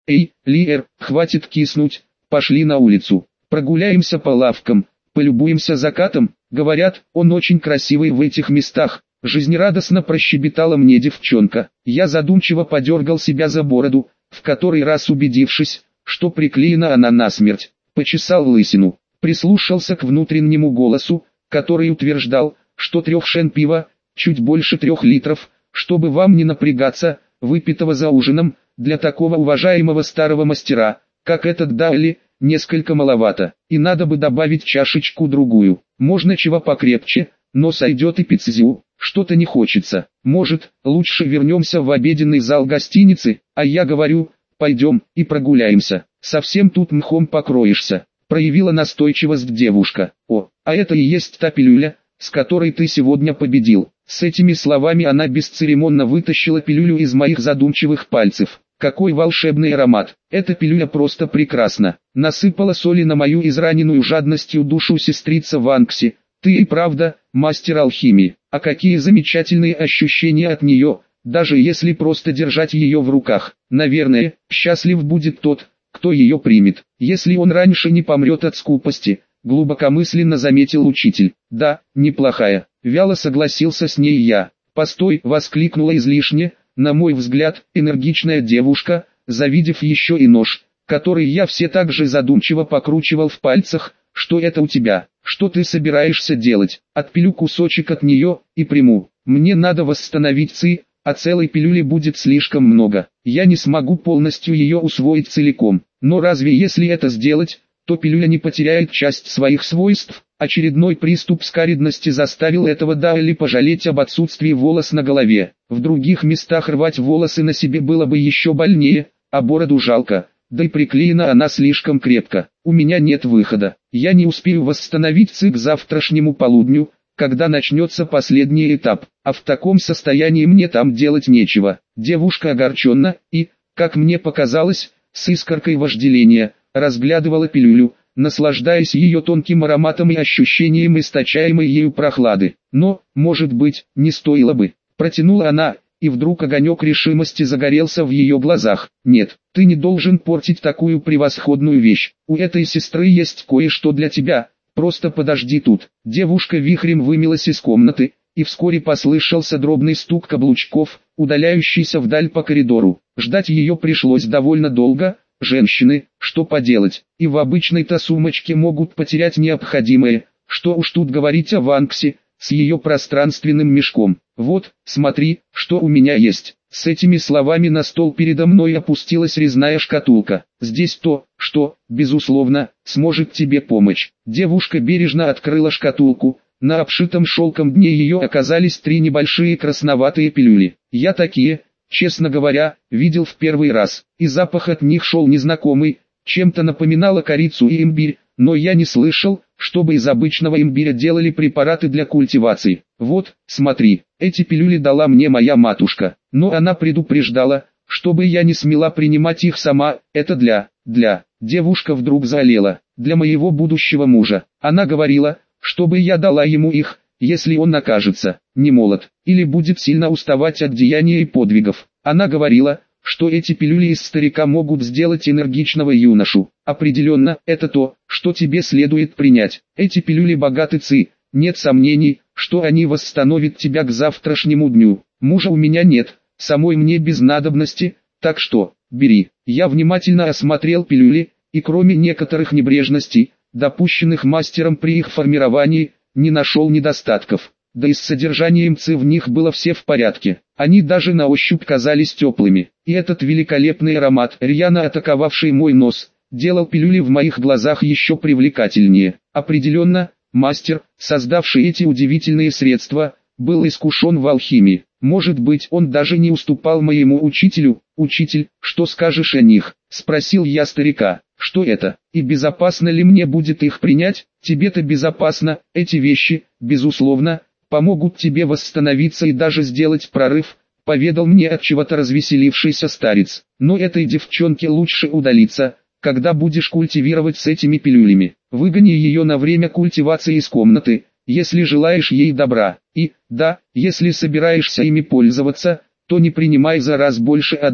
Эй, Лиэр, хватит киснуть, пошли на улицу, прогуляемся по лавкам, полюбуемся закатом, говорят, он очень красивый в этих местах. Жизнерадостно прощебетала мне девчонка. Я задумчиво подергал себя за бороду, в который раз убедившись, что приклеена она насмерть, почесал лысину, прислушался к внутреннему голосу, который утверждал, что 3 шен пива, чуть больше 3 литров, чтобы вам не напрягаться, выпитого за ужином, для такого уважаемого старого мастера, как этот Дайли, несколько маловато, и надо бы добавить чашечку-другую, можно чего покрепче, но сойдет и пиццезю, что-то не хочется, может, лучше вернемся в обеденный зал гостиницы, а я говорю, пойдем и прогуляемся, совсем тут мхом покроешься, проявила настойчивость девушка. О, а это и есть та пилюля, с которой ты сегодня победил. С этими словами она бесцеремонно вытащила пилюлю из моих задумчивых пальцев. Какой волшебный аромат, эта пилюля просто прекрасна. Насыпала соли на мою израненную жадностью душу сестрица Ванкси. Ты и правда, мастер алхимии, а какие замечательные ощущения от нее, даже если просто держать ее в руках. Наверное, счастлив будет тот, кто ее примет, если он раньше не помрет от скупости, глубокомысленно заметил учитель. Да, неплохая, вяло согласился с ней я. Постой, воскликнула излишне, на мой взгляд, энергичная девушка, завидев еще и нож, который я все так же задумчиво покручивал в пальцах. Что это у тебя? Что ты собираешься делать? Отпилю кусочек от нее и приму. Мне надо восстановить ци, а целой пилюли будет слишком много. Я не смогу полностью ее усвоить целиком. Но разве если это сделать, то пилюля не потеряет часть своих свойств? Очередной приступ скаридности заставил этого Дайли пожалеть об отсутствии волос на голове. В других местах рвать волосы на себе было бы еще больнее, а бороду жалко. Да и приклеена она слишком крепко. У меня нет выхода. Я не успею восстановить ци к завтрашнему полудню, когда начнется последний этап. А в таком состоянии мне там делать нечего. Девушка огорченно и, как мне показалось, с искоркой вожделения, разглядывала пилюлю, наслаждаясь ее тонким ароматом и ощущением источаемой ею прохлады. Но, может быть, не стоило бы. Протянула она, и вдруг огонек решимости загорелся в ее глазах. Нет, ты не должен портить такую превосходную вещь. У этой сестры есть кое-что для тебя. Просто подожди тут. Девушка вихрем вымилась из комнаты, и вскоре послышался дробный стук каблучков, удаляющийся вдаль по коридору. Ждать ее пришлось довольно долго. Женщины, что поделать, и в обычной-то сумочке могут потерять необходимое, что уж тут говорить о Ванксе, с ее пространственным мешком. Вот, смотри, что у меня есть. С этими словами на стол передо мной опустилась резная шкатулка. Здесь то, что, безусловно, сможет тебе помочь. Девушка бережно открыла шкатулку. На обшитом шелком дне ее оказались 3 небольшие красноватые пилюли. Я такие, честно говоря, видел в первый раз, и запах от них шел незнакомый, чем-то напоминало корицу и имбирь, но я не слышал, чтобы из обычного имбиря делали препараты для культивации. Вот, смотри, эти пилюли дала мне моя матушка, но она предупреждала, чтобы я не смела принимать их сама, это для. Девушка вдруг заолела, для моего будущего мужа. Она говорила, чтобы я дала ему их, если он окажется не молод, или будет сильно уставать от деяний и подвигов. Она говорила, что эти пилюли из старика могут сделать энергичного юношу. Определенно, это то, что тебе следует принять. Эти пилюли богаты ци, нет сомнений, что они восстановят тебя к завтрашнему дню. Мужа у меня нет, самой мне без надобности, так что, бери. Я внимательно осмотрел пилюли, и кроме некоторых небрежностей, допущенных мастером при их формировании, не нашел недостатков. Да и с содержанием ци в них было все в порядке. Они даже на ощупь казались теплыми. И этот великолепный аромат, рьяно атаковавший мой нос, делал пилюли в моих глазах еще привлекательнее. Определенно, мастер, создавший эти удивительные средства, был искушен в алхимии. Может быть, он даже не уступал моему учителю. «Учитель, что скажешь о них?» – спросил я старика. «Что это? И безопасно ли мне будет их принять?» «Тебе-то безопасно, эти вещи, безусловно, помогут тебе восстановиться и даже сделать прорыв», — поведал мне отчего-то развеселившийся старец. «Но этой девчонке лучше удалиться, когда будешь культивировать с этими пилюлями. Выгони ее на время культивации из комнаты, если желаешь ей добра. И, да, если собираешься ими пользоваться, то не принимай за раз больше одной.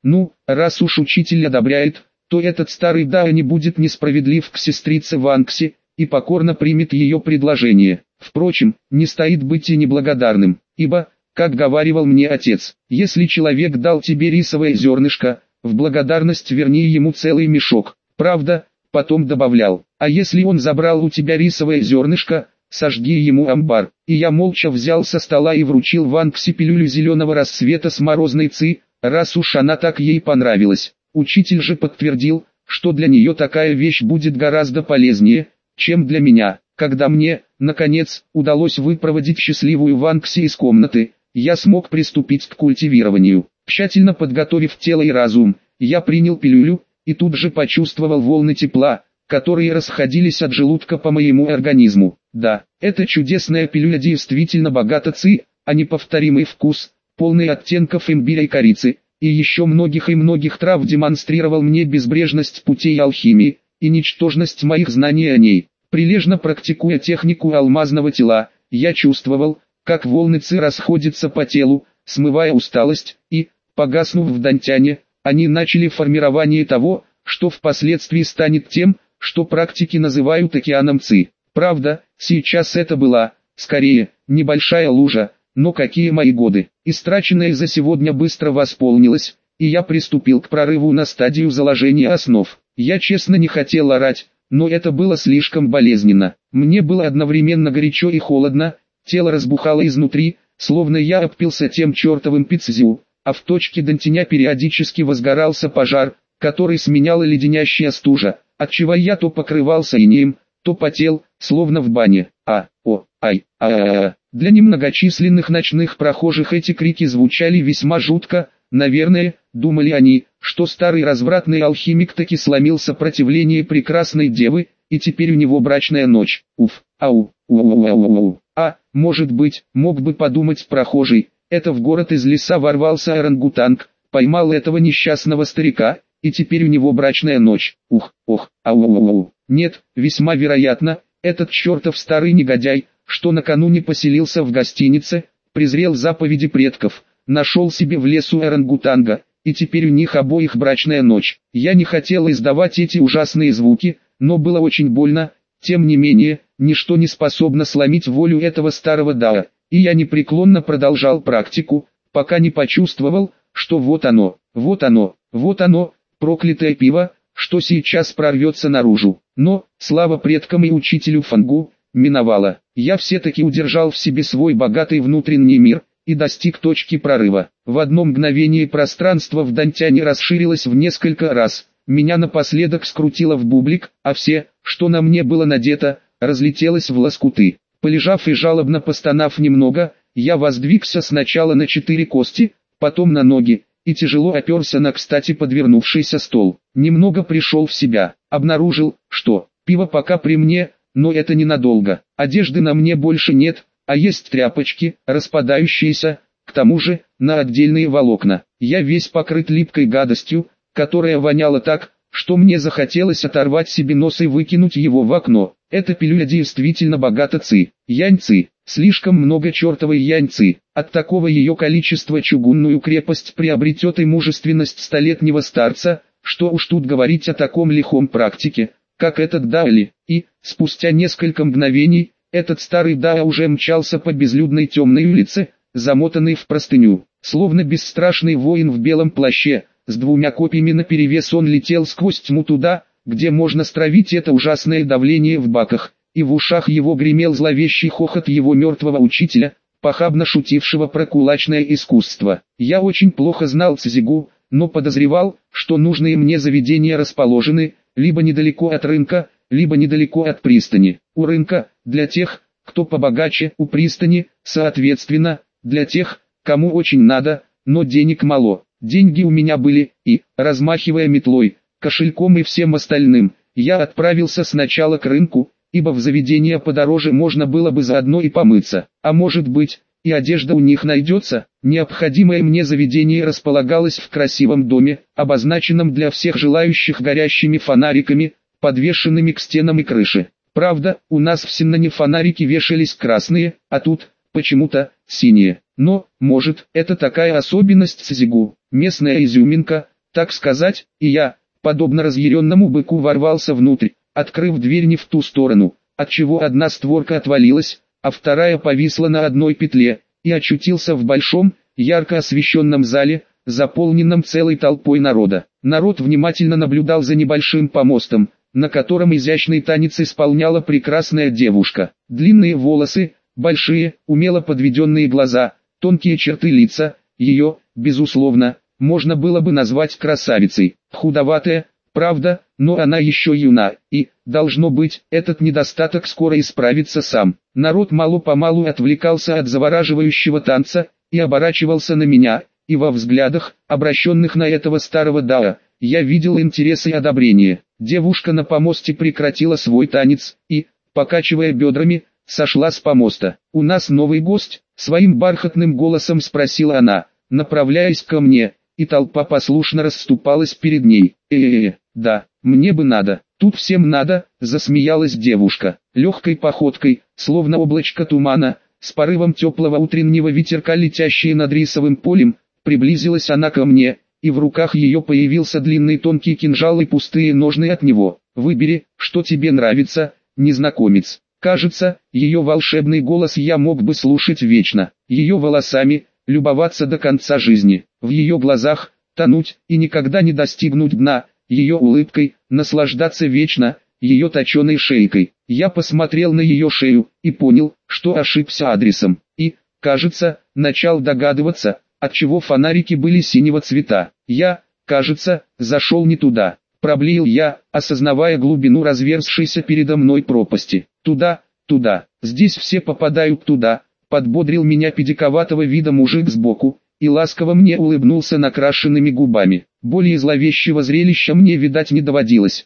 Ну, раз уж учитель одобряет, то этот старый Дао не будет несправедлив к сестрице Ванкси, и покорно примет ее предложение. Впрочем, не стоит быть и неблагодарным, ибо, как говаривал мне отец, если человек дал тебе рисовое зернышко, в благодарность верни ему целый мешок. Правда, потом добавлял, а если он забрал у тебя рисовое зернышко, сожги ему амбар. И я молча взял со стола и вручил Ванкси пилюлю зеленого рассвета с морозной ци, раз уж она так ей понравилась. Учитель же подтвердил, что для нее такая вещь будет гораздо полезнее, чем для меня. Когда мне, наконец, удалось выпроводить счастливую Ванкси из комнаты, я смог приступить к культивированию. Тщательно подготовив тело и разум, я принял пилюлю, и тут же почувствовал волны тепла, которые расходились от желудка по моему организму. Да, эта чудесная пилюля действительно богата ци, а неповторимый вкус, полный оттенков имбиря и корицы, и еще многих и многих трав демонстрировал мне безбрежность путей алхимии, и ничтожность моих знаний о ней. Прилежно практикуя технику алмазного тела, я чувствовал, как волны ци расходятся по телу, смывая усталость, и, погаснув в дантяне, они начали формирование того, что впоследствии станет тем, что практики называют океаном ци. Правда, сейчас это была, скорее, небольшая лужа, но какие мои годы. Истраченное за сегодня быстро восполнилось, и я приступил к прорыву на стадию заложения основ. Я честно не хотел орать, но это было слишком болезненно. Мне было одновременно горячо и холодно, тело разбухало изнутри, словно я обпился тем чертовым пиццзю, а в точке дантяня периодически возгорался пожар, который сменяла леденящая стужа, отчего я то покрывался инеем, то потел, словно в бане. Для немногочисленных ночных прохожих эти крики звучали весьма жутко. Наверное, думали они, что старый развратный алхимик таки сломил сопротивление прекрасной девы, и теперь у него брачная ночь. Может быть, мог бы подумать прохожий, это в город из леса ворвался орангутанг, поймал этого несчастного старика, и теперь у него брачная ночь. Нет, весьма вероятно, этот чертов старый негодяй, что накануне поселился в гостинице, презрел заповеди предков, нашел себе в лесу орангутанга, и теперь у них обоих брачная ночь. Я не хотел издавать эти ужасные звуки, но было очень больно, тем не менее, ничто не способно сломить волю этого старого Дао, и я непреклонно продолжал практику, пока не почувствовал, что вот оно, проклятое пиво, что сейчас прорвется наружу. Но, слава предкам и учителю Фангу, миновало. Я все-таки удержал в себе свой богатый внутренний мир, и достиг точки прорыва. В одно мгновение пространство в дантяне расширилось в несколько раз, меня напоследок скрутило в бублик, а все, что на мне было надето, разлетелось в лоскуты. Полежав и жалобно постонав немного, я воздвигся сначала на 4 кости, потом на ноги, и тяжело оперся на кстати подвернувшийся стол. Немного пришел в себя, обнаружил, что пиво пока при мне, но это ненадолго. Одежды на мне больше нет, а есть тряпочки, распадающиеся, к тому же, на отдельные волокна. Я весь покрыт липкой гадостью, которая воняла так, что мне захотелось оторвать себе нос и выкинуть его в окно. Эта пилюля действительно богата ци. Янь-ци, слишком много чертовой янь-ци. От такого ее количества чугунную крепость приобретет и мужественность столетнего старца, что уж тут говорить о таком лихом практике, как этот Даоли. И, спустя несколько мгновений, этот старый Дао уже мчался по безлюдной темной улице, замотанный в простыню. Словно бесстрашный воин в белом плаще, с 2 копьями наперевес он летел сквозь тьму туда, где можно стравить это ужасное давление в баках, и в ушах его гремел зловещий хохот его мертвого учителя, похабно шутившего про кулачное искусство. Я очень плохо знал Цзигу, но подозревал, что нужные мне заведения расположены, либо недалеко от рынка, либо недалеко от пристани. У рынка, для тех, кто побогаче, у пристани, соответственно, для тех, кому очень надо, но денег мало. Деньги у меня были, и, размахивая метлой, кошельком и всем остальным, я отправился сначала к рынку, ибо в заведения подороже можно было бы заодно и помыться. А может быть, и одежда у них найдется. Необходимое мне заведение располагалось в красивом доме, обозначенном для всех желающих горящими фонариками, подвешенными к стенам и крыше. Правда, у нас в Синнане фонарики вешались красные, а тут, почему-то, синие. Но, может, это такая особенность Цзигу, местная изюминка, так сказать, и я, подобно разъяренному быку, ворвался внутрь, открыв дверь не в ту сторону, отчего одна створка отвалилась, а вторая повисла на одной петле, и очутился в большом, ярко освещенном зале, заполненном целой толпой народа. Народ внимательно наблюдал за небольшим помостом, на котором изящный танец исполняла прекрасная девушка. Длинные волосы, большие, умело подведенные глаза, тонкие черты лица, ее, безусловно, можно было бы назвать красавицей. Худоватая, правда, но она еще юна, и, должно быть, этот недостаток скоро исправится сам. Народ мало-помалу отвлекался от завораживающего танца, и оборачивался на меня, и во взглядах, обращенных на этого старого дао, я видел интерес и одобрение. Девушка на помосте прекратила свой танец, и, покачивая бедрами, сошла с помоста. «У нас новый гость?» — своим бархатным голосом спросила она, направляясь ко мне, и толпа послушно расступалась перед ней. Да, мне бы надо, тут всем надо», — засмеялась девушка. Легкой походкой, словно облачко тумана, с порывом теплого утреннего ветерка, летящие над рисовым полем, приблизилась она ко мне, и в руках ее появился длинный тонкий кинжал и пустые ножны от него. «Выбери, что тебе нравится, незнакомец». Кажется, ее волшебный голос я мог бы слушать вечно. Ее волосами, любоваться до конца жизни. В ее глазах, тонуть и никогда не достигнуть дна. Ее улыбкой, наслаждаться вечно, ее точеной шейкой. Я посмотрел на ее шею, и понял, что ошибся адресом. И, кажется, начал догадываться, отчего фонарики были синего цвета. Я, кажется, зашел не туда. Проблеял я, осознавая глубину разверзшейся передо мной пропасти. «Туда, туда, здесь все попадают туда», — подбодрил меня педиковатого вида мужик сбоку, и ласково мне улыбнулся накрашенными губами. Более зловещего зрелища мне видать не доводилось.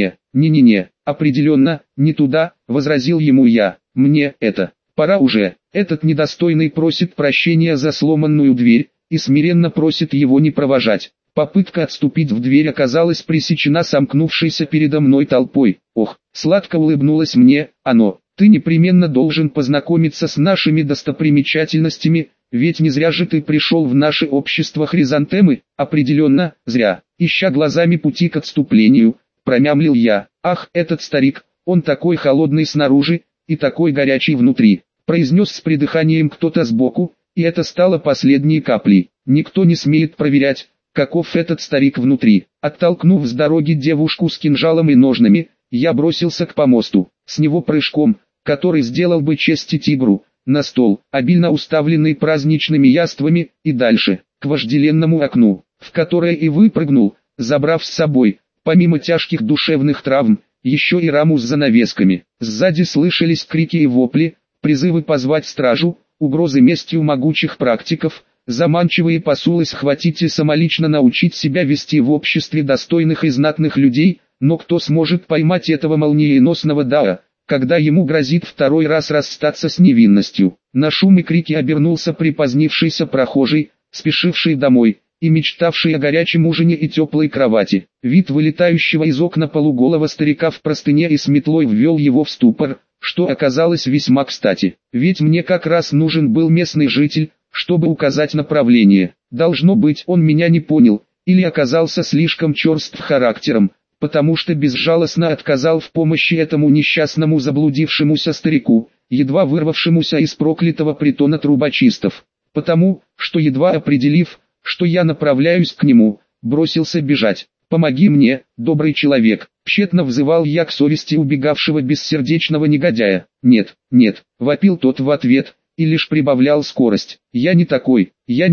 «Не-не, определенно, не туда», — возразил ему я. «Мне это, пора уже». Этот недостойный просит прощения за сломанную дверь, и смиренно просит его не провожать. Попытка отступить в дверь оказалась пресечена сомкнувшейся передо мной толпой. «Ох», — сладко улыбнулось мне оно, — «ты непременно должен познакомиться с нашими достопримечательностями, ведь не зря же ты пришел в наше общество хризантемы». «Определенно, зря». Ища глазами пути к отступлению, промямлил я. «Ах, этот старик, он такой холодный снаружи, и такой горячий внутри», — произнес с придыханием кто-то сбоку, и это стало последней каплей. Никто не смеет проверять, каков этот старик внутри. Оттолкнув с дороги девушку с кинжалом и ножнами, я бросился к помосту. С него прыжком, который сделал бы чести тигру, на стол, обильно уставленный праздничными яствами, и дальше, к вожделенному окну, в которое и выпрыгнул, забрав с собой, помимо тяжких душевных травм, еще и раму с занавесками. Сзади слышались крики и вопли, призывы позвать стражу, угрозы местью могучих практиков, заманчивые посулы схватить и самолично научить себя вести в обществе достойных и знатных людей, но кто сможет поймать этого молниеносного дао, когда ему грозит второй раз расстаться с невинностью? На шум и крики обернулся припозднившийся прохожий, спешивший домой, и мечтавший о горячем ужине и теплой кровати. Вид вылетающего из окна полуголого старика в простыне и с метлой ввел его в ступор, что оказалось весьма кстати, ведь мне как раз нужен был местный житель, чтобы указать направление. Должно быть, он меня не понял, или оказался слишком черств характером, потому что безжалостно отказал в помощи этому несчастному заблудившемуся старику, едва вырвавшемуся из проклятого притона трубочистов. Потому, что едва определив, что я направляюсь к нему, бросился бежать. «Помоги мне, добрый человек», — тщетно взывал я к совести убегавшего бессердечного негодяя. «Нет, нет», — вопил тот в ответ, и лишь прибавлял скорость. «Я не такой,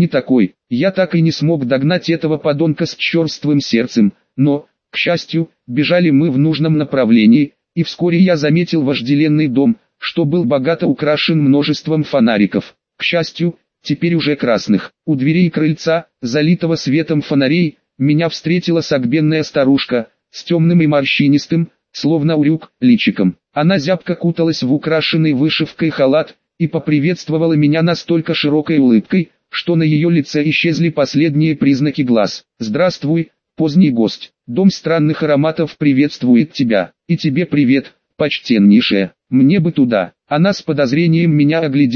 я так и не смог догнать этого подонка с черствым сердцем, но, к счастью, бежали мы в нужном направлении, и вскоре я заметил вожделенный дом, что был богато украшен множеством фонариков. К счастью, теперь уже красных. У дверей крыльца, залитого светом фонарей, меня встретила согбенная старушка, с темным и морщинистым, словно урюк, личиком. Она зябко куталась в украшенный вышивкой халат, и поприветствовала меня настолько широкой улыбкой, что на ее лице исчезли последние признаки глаз. «Здравствуй, поздний гость, дом странных ароматов приветствует тебя, и тебе привет, почтеннейшая, мне бы туда». Она с подозрением меня оглядела,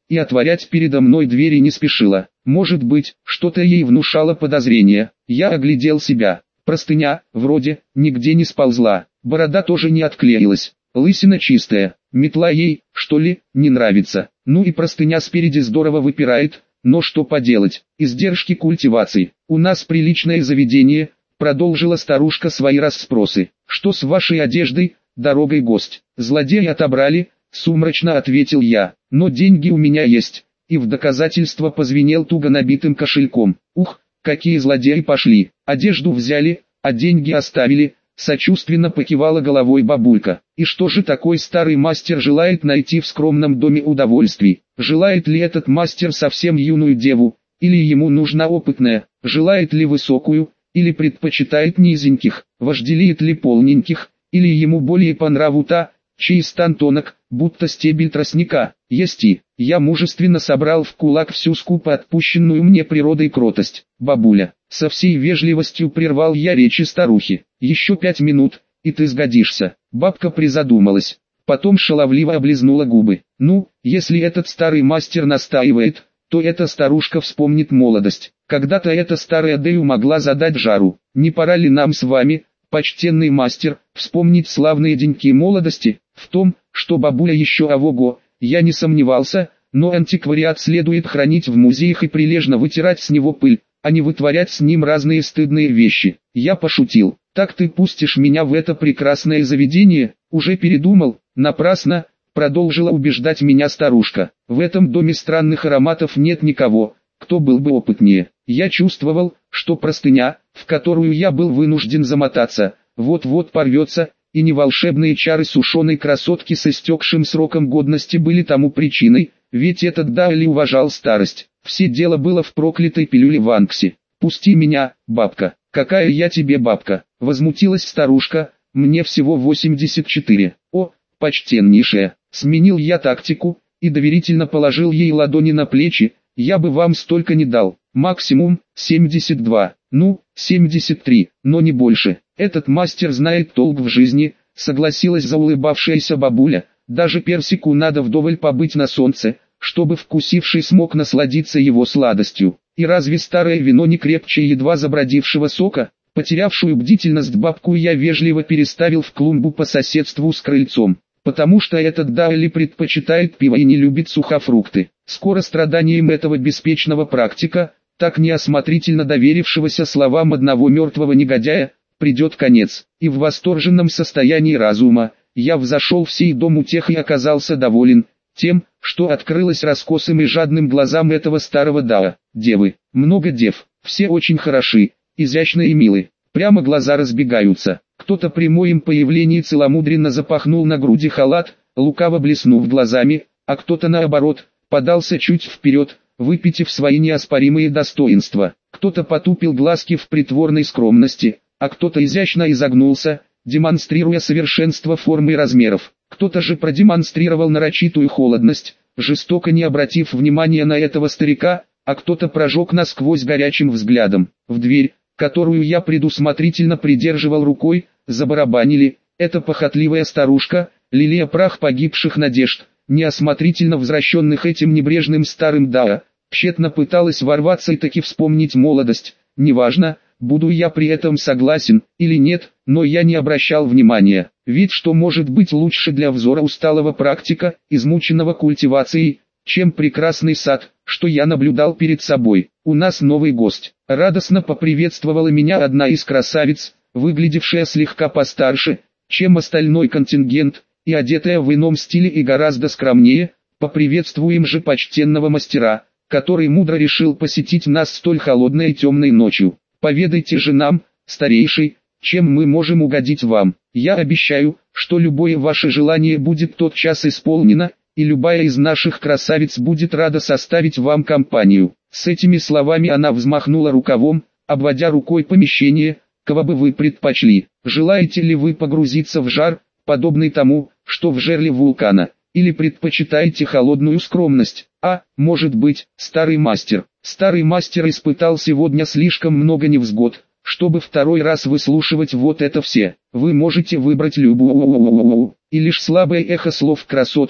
и отворять передо мной двери не спешила. Может быть, что-то ей внушало подозрение. Я оглядел себя. Простыня, вроде, нигде не сползла. Борода тоже не отклеилась. Лысина чистая. Метла ей, что ли, не нравится. Ну и простыня спереди здорово выпирает. Но что поделать, издержки культивации. У нас приличное заведение, продолжила старушка свои расспросы. Что с вашей одеждой, дорогой гость? Злодеи отобрали, сумрачно ответил я. Но деньги у меня есть. И в доказательство позвенел туго набитым кошельком. Ух, какие злодеи пошли. Одежду взяли, а деньги оставили. Сочувственно покивала головой бабулька. И что же такой старый мастер желает найти в скромном доме удовольствий? Желает ли этот мастер совсем юную деву, или ему нужна опытная? Желает ли высокую, или предпочитает низеньких? Вожделеет ли полненьких, или ему более по нраву та, чей стан тонок, будто стебель тростника? Ести, я мужественно собрал в кулак всю скупо отпущенную мне природой кротость. Бабуля, со всей вежливостью прервал я речи старухи. Еще 5 минут, и ты сгодишься. Бабка призадумалась, потом шаловливо облизнула губы. Ну, если этот старый мастер настаивает, то эта старушка вспомнит молодость. Когда-то эта старая Дэю могла задать жару. Не пора ли нам с вами, почтенный мастер, вспомнить славные деньки молодости? В том, что бабуля еще ого-го, я не сомневался, но антиквариат следует хранить в музеях и прилежно вытирать с него пыль, а не вытворять с ним разные стыдные вещи. Я пошутил. Так ты пустишь меня в это прекрасное заведение? Уже передумал? Напрасно, продолжила убеждать меня старушка. В этом доме странных ароматов нет никого, кто был бы опытнее. Я чувствовал, что простыня, в которую я был вынужден замотаться, вот-вот порвется, и не волшебные чары сушеной красотки с истекшим сроком годности были тому причиной, ведь этот Дайли уважал старость. Все дело было в проклятой пилюле Ванкси. «Пусти меня, бабка». «Какая я тебе бабка?» — возмутилась старушка, «мне всего 84. О, почтеннейшая!» Сменил я тактику и доверительно положил ей ладони на плечи. «Я бы вам столько не дал, максимум 72, ну, 73, но не больше. Этот мастер знает толк в жизни», — согласилась заулыбавшаяся бабуля. «Даже персику надо вдоволь побыть на солнце, чтобы вкусивший смог насладиться его сладостью. И разве старое вино не крепче едва забродившего сока?» Потерявшую бдительность бабку я вежливо переставил в клумбу по соседству с крыльцом, потому что этот Дайли предпочитает пиво и не любит сухофрукты. Скоро страданиям этого беспечного практика, так неосмотрительно доверившегося словам одного мертвого негодяя, придет конец. И в восторженном состоянии разума, я взошел в сей дом утех и оказался доволен тем, что открылось раскосым и жадным глазам этого старого Дао. Девы, много дев, все очень хороши, изящны и милы, прямо глаза разбегаются. Кто-то при моем появлении целомудренно запахнул на груди халат, лукаво блеснув глазами, а кто-то наоборот, подался чуть вперед, выпитив свои неоспоримые достоинства. Кто-то потупил глазки в притворной скромности, а кто-то изящно изогнулся, демонстрируя совершенство формы и размеров. Кто-то же продемонстрировал нарочитую холодность, жестоко не обратив внимания на этого старика, а кто-то прожег насквозь горячим взглядом. В дверь, которую я предусмотрительно придерживал рукой, забарабанили. Эта похотливая старушка, лелея прах погибших надежд, неосмотрительно возвращенных этим небрежным старым Дао, тщетно пыталась ворваться и таки вспомнить молодость. Неважно, буду я при этом согласен или нет, но я не обращал внимания. Ведь что может быть лучше для взора усталого практика, измученного культивацией, чем прекрасный сад, что я наблюдал перед собой. У нас новый гость. Радостно поприветствовала меня одна из красавиц, выглядевшая слегка постарше, чем остальной контингент, и одетая в ином стиле и гораздо скромнее. Поприветствуем же почтенного мастера, который мудро решил посетить нас столь холодной и темной ночью. Поведайте же нам, старейший, чем мы можем угодить вам. Я обещаю, что любое ваше желание будет тотчас исполнено, и любая из наших красавиц будет рада составить вам компанию». С этими словами она взмахнула рукавом, обводя рукой помещение. «Кого бы вы предпочли? Желаете ли вы погрузиться в жар, подобный тому, что в жерле вулкана, или предпочитаете холодную скромность? А, может быть, старый мастер». Старый мастер испытал сегодня слишком много невзгод, чтобы второй раз выслушивать вот это все. Вы можете выбрать любую, и лишь слабое эхо слов красотки,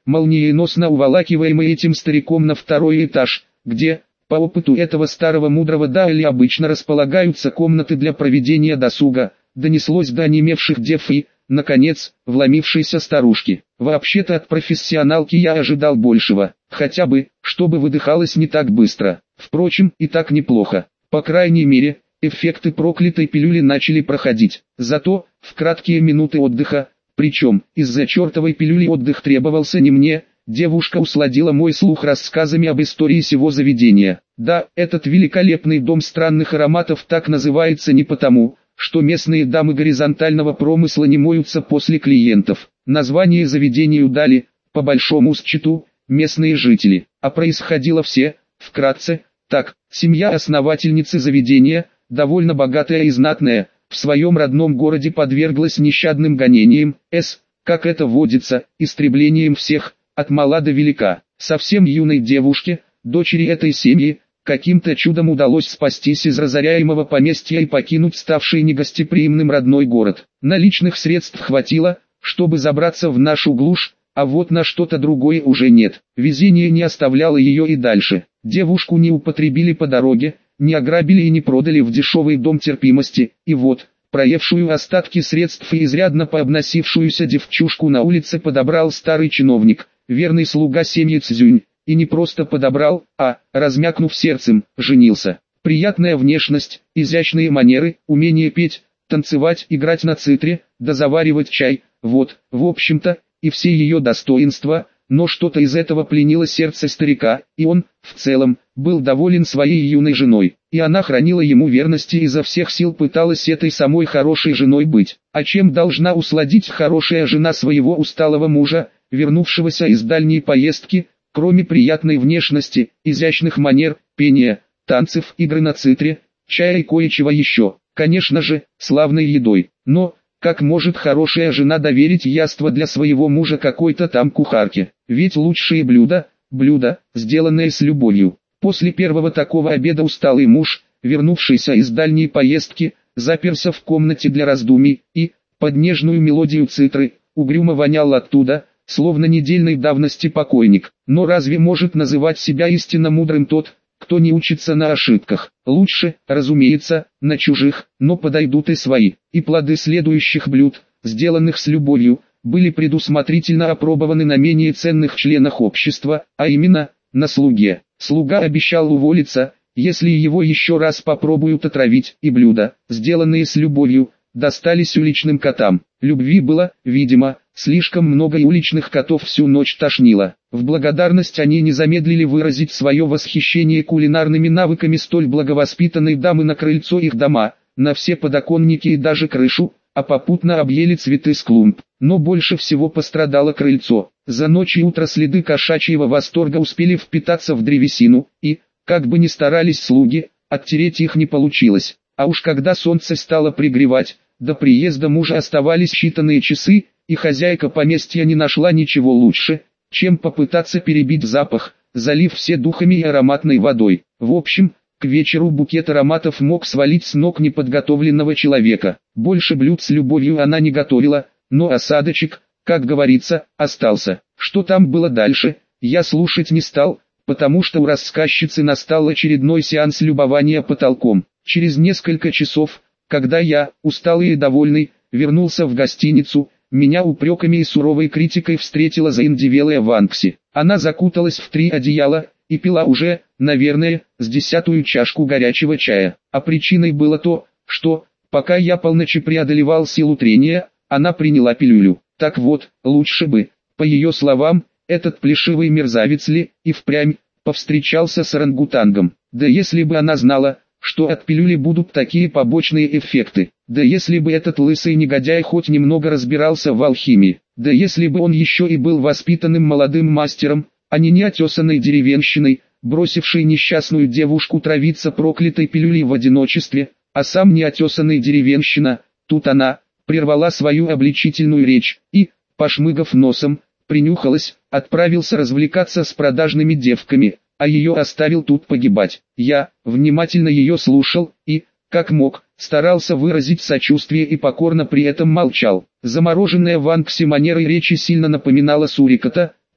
молниеносно уволакиваемый этим стариком на второй этаж, где, по опыту этого старого мудрого Даэли, обычно располагаются комнаты для проведения досуга, донеслось до онемевших дев и, наконец, вломившейся старушки. Вообще-то от профессионалки я ожидал большего, хотя бы, чтобы выдыхалось не так быстро. Впрочем, и так неплохо. По крайней мере, эффекты проклятой пилюли начали проходить. Зато, в краткие минуты отдыха, причем, из-за чертовой пилюли отдых требовался не мне, девушка усладила мой слух рассказами об истории сего заведения. Да, этот великолепный дом странных ароматов так называется не потому, что местные дамы горизонтального промысла не моются после клиентов. Название заведению дали, по большому счету, местные жители. А происходило все, вкратце, так: семья основательницы заведения, довольно богатая и знатная, в своем родном городе подверглась нещадным гонениям, как это водится, истреблением всех, от мала до велика. Совсем юной девушке, дочери этой семьи, каким-то чудом удалось спастись из разоряемого поместья и покинуть ставший негостеприимным родной город. Наличных средств хватило, чтобы забраться в нашу глушь, а вот на что-то другое уже нет. Везение не оставляло ее и дальше. Девушку не употребили по дороге, не ограбили и не продали в дешевый дом терпимости, и вот, проевшую остатки средств и изрядно пообносившуюся девчушку на улице подобрал старый чиновник, верный слуга семьи Цзюнь. И не просто подобрал, а, размякнув сердцем, женился. Приятная внешность, изящные манеры, умение петь, танцевать, играть на цитре, да заваривать чай, вот, в общем-то, и все ее достоинства, но что-то из этого пленило сердце старика, и он, в целом, был доволен своей юной женой, и она хранила ему верность и изо всех сил пыталась этой самой хорошей женой быть. А чем должна усладить хорошая жена своего усталого мужа, вернувшегося из дальней поездки, кроме приятной внешности, изящных манер, пения, танцев, игры на цитре, чая и кое-чего еще? Конечно же, славной едой. Но, как может хорошая жена доверить яство для своего мужа какой-то там кухарке? Ведь лучшие блюда, сделанные с любовью. После первого такого обеда усталый муж, вернувшийся из дальней поездки, заперся в комнате для раздумий, и, под нежную мелодию цитры, угрюмо вонял оттуда, словно недельной давности покойник. Но разве может называть себя истинно мудрым тот, кто не учится на ошибках? Лучше, разумеется, на чужих, но подойдут и свои. И плоды следующих блюд, сделанных с любовью, были предусмотрительно опробованы на менее ценных членах общества, а именно, на слуге. Слуга обещал уволиться, если его еще раз попробуют отравить, и блюда, сделанные с любовью, достались уличным котам. Любви было, видимо, слишком много, и уличных котов всю ночь тошнило. В благодарность они не замедлили выразить свое восхищение кулинарными навыками столь благовоспитанной дамы на крыльцо их дома, на все подоконники и даже крышу, а попутно объели цветы с клумб. Но больше всего пострадало крыльцо. За ночь и утро следы кошачьего восторга успели впитаться в древесину, и, как бы ни старались слуги, оттереть их не получилось. А уж когда солнце стало пригревать, до приезда мужа оставались считанные часы, и хозяйка поместья не нашла ничего лучше, чем попытаться перебить запах, залив все духами и ароматной водой. В общем, к вечеру букет ароматов мог свалить с ног неподготовленного человека. Больше блюд с любовью она не готовила, но осадочек, как говорится, остался. Что там было дальше, я слушать не стал, потому что у рассказчицы настал очередной сеанс любования потолком. Через несколько часов, когда я, усталый и довольный, вернулся в гостиницу, меня упреками и суровой критикой встретила заиндевелая Ванкси. Она закуталась в 3 одеяла и пила уже, наверное, с 10-ю чашку горячего чая. А причиной было то, что, пока я полночи преодолевал силу трения, она приняла пилюлю. Так вот, лучше бы, по ее словам, этот плешивый мерзавец ли и впрямь повстречался с орангутангом. Да если бы она знала, что от пилюли будут такие побочные эффекты. Да если бы этот лысый негодяй хоть немного разбирался в алхимии. Да если бы он еще и был воспитанным молодым мастером, а не неотесанной деревенщиной, бросившей несчастную девушку травиться проклятой пилюлей в одиночестве, а сам неотесанный деревенщина, тут она, прервала свою обличительную речь, и, пошмыгав носом, принюхалась, отправился развлекаться с продажными девками, а ее оставил тут погибать. Я, внимательно ее слушал, и, как мог, старался выразить сочувствие и покорно при этом молчал. Замороженная Ванкси манерой речи сильно напоминала суриката,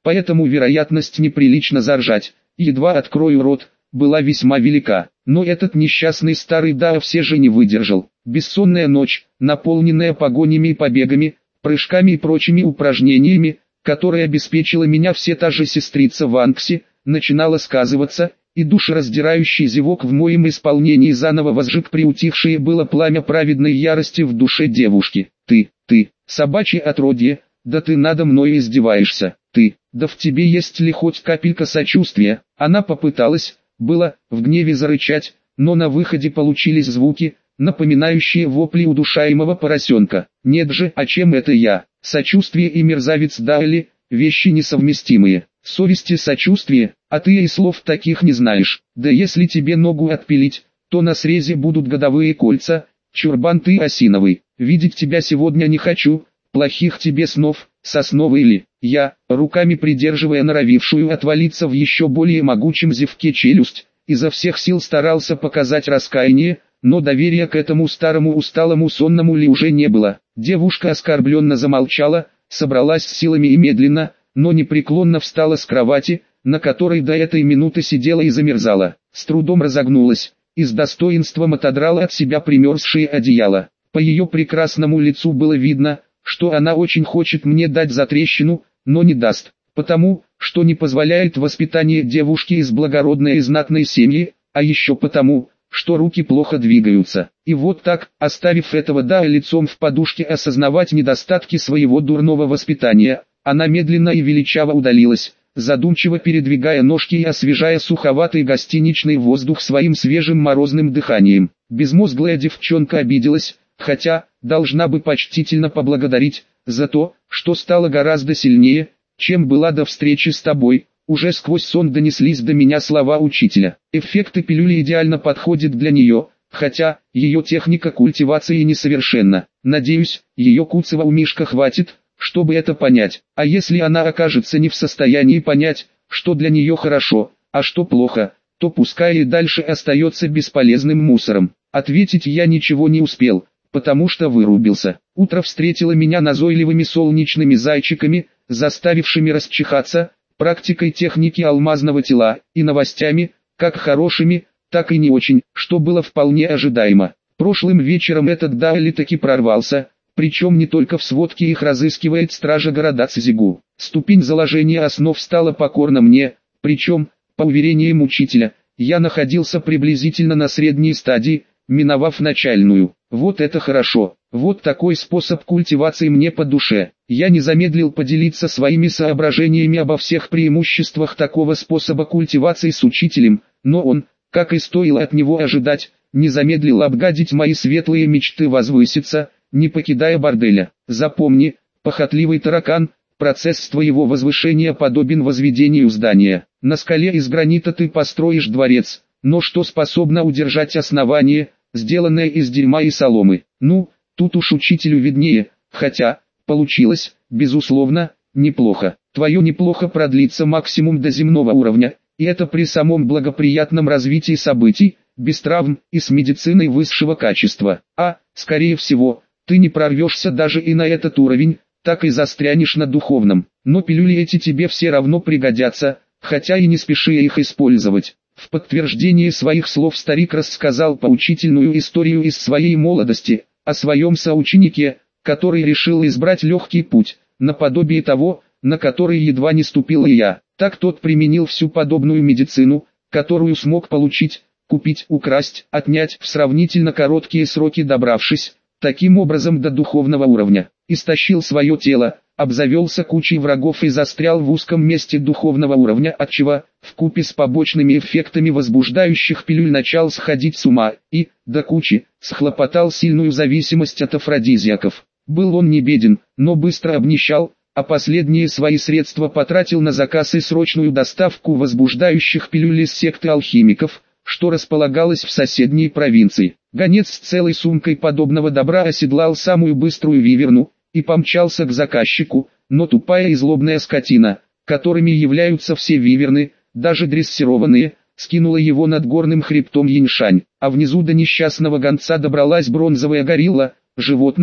поэтому вероятность неприлично заржать, едва открою рот, была весьма велика. Но этот несчастный старый Дао все же не выдержал. Бессонная ночь, наполненная погонями и побегами, прыжками и прочими упражнениями, которая обеспечила меня все та же сестрица Ванкси, начинала сказываться, и душераздирающий зевок в моем исполнении заново возжег приутихшее было пламя праведной ярости в душе девушки. Ты, собачье отродье, да ты надо мною издеваешься, ты, да в тебе есть ли хоть капелька сочувствия? Она попыталась, было, в гневе зарычать, но на выходе получились звуки, напоминающие вопли удушаемого поросенка. Нет же, а чем это я? Сочувствие и мерзавец Дайли, вещи несовместимые. Совесть и сочувствие, а ты и слов таких не знаешь. Да если тебе ногу отпилить, то на срезе будут годовые кольца, чурбан ты осиновый. Видеть тебя сегодня не хочу, плохих тебе снов, сосновый ли. Я, руками придерживая норовившую отвалиться в еще более могучем зевке челюсть, изо всех сил старался показать раскаяние, но доверия к этому старому усталому сонному ли уже не было. Девушка оскорбленно замолчала, собралась с силами и медленно, но непреклонно встала с кровати, на которой до этой минуты сидела и замерзала. С трудом разогнулась, и с достоинством отодрала от себя примерзшее одеяло. По ее прекрасному лицу было видно, что она очень хочет мне дать затрещину, но не даст, потому, что не позволяет воспитание девушки из благородной и знатной семьи, а еще потому, что руки плохо двигаются. И вот так, оставив этого Дао лицом в подушке осознавать недостатки своего дурного воспитания, она медленно и величаво удалилась, задумчиво передвигая ножки и освежая суховатый гостиничный воздух своим свежим морозным дыханием. Безмозглая девчонка обиделась, хотя, должна бы почтительно поблагодарить, за то, что стала гораздо сильнее, чем была до встречи с тобой. Уже сквозь сон донеслись до меня слова учителя. Эффекты пилюли идеально подходят для нее, хотя, ее техника культивации несовершенна. Надеюсь, ее куцого умишка хватит, чтобы это понять. А если она окажется не в состоянии понять, что для нее хорошо, а что плохо, то пускай и дальше остается бесполезным мусором. Ответить я ничего не успел, потому что вырубился. Утро встретило меня назойливыми солнечными зайчиками, заставившими расчихаться, практикой техники алмазного тела, и новостями, как хорошими, так и не очень, что было вполне ожидаемо. Прошлым вечером этот Дайли таки прорвался, причем не только в сводке их разыскивает стража города Цзигу. Ступень заложения основ стала покорна мне, причем, по уверениям учителя, я находился приблизительно на средней стадии, миновав начальную. Вот это хорошо, вот такой способ культивации мне по душе. Я не замедлил поделиться своими соображениями обо всех преимуществах такого способа культивации с учителем, но он, как и стоило от него ожидать, не замедлил обгадить мои светлые мечты возвыситься, не покидая борделя. Запомни, похотливый таракан, процесс твоего возвышения подобен возведению здания. На скале из гранита ты построишь дворец, но что способно удержать основание, сделанное из дерьма и соломы? Ну, тут уж учителю виднее, хотя, получилось, безусловно, неплохо. Твое неплохо продлится максимум до земного уровня, и это при самом благоприятном развитии событий, без травм и с медициной высшего качества. А, скорее всего, ты не прорвешься даже и на этот уровень, так и застрянешь на духовном. Но пилюли эти тебе все равно пригодятся, хотя и не спеши их использовать. В подтверждение своих слов старик рассказал поучительную историю из своей молодости, о своем соученике, который решил избрать легкий путь, наподобие того, на который едва не ступил и я. Так тот применил всю подобную медицину, которую смог получить, купить, украсть, отнять в сравнительно короткие сроки, добравшись, таким образом до духовного уровня. Истощил свое тело, обзавелся кучей врагов и застрял в узком месте духовного уровня, отчего, вкупе с побочными эффектами возбуждающих пилюль, начал сходить с ума и, до кучи, схлопотал сильную зависимость от афродизиаков. Был он не беден, но быстро обнищал, а последние свои средства потратил на заказ и срочную доставку возбуждающих пилюль из секты алхимиков, что располагалось в соседней провинции. Гонец с целой сумкой подобного добра оседлал самую быструю виверну и помчался к заказчику, но тупая и злобная скотина, которыми являются все виверны, даже дрессированные, скинула его над горным хребтом Яньшань, а внизу до несчастного гонца добралась бронзовая горилла, животное,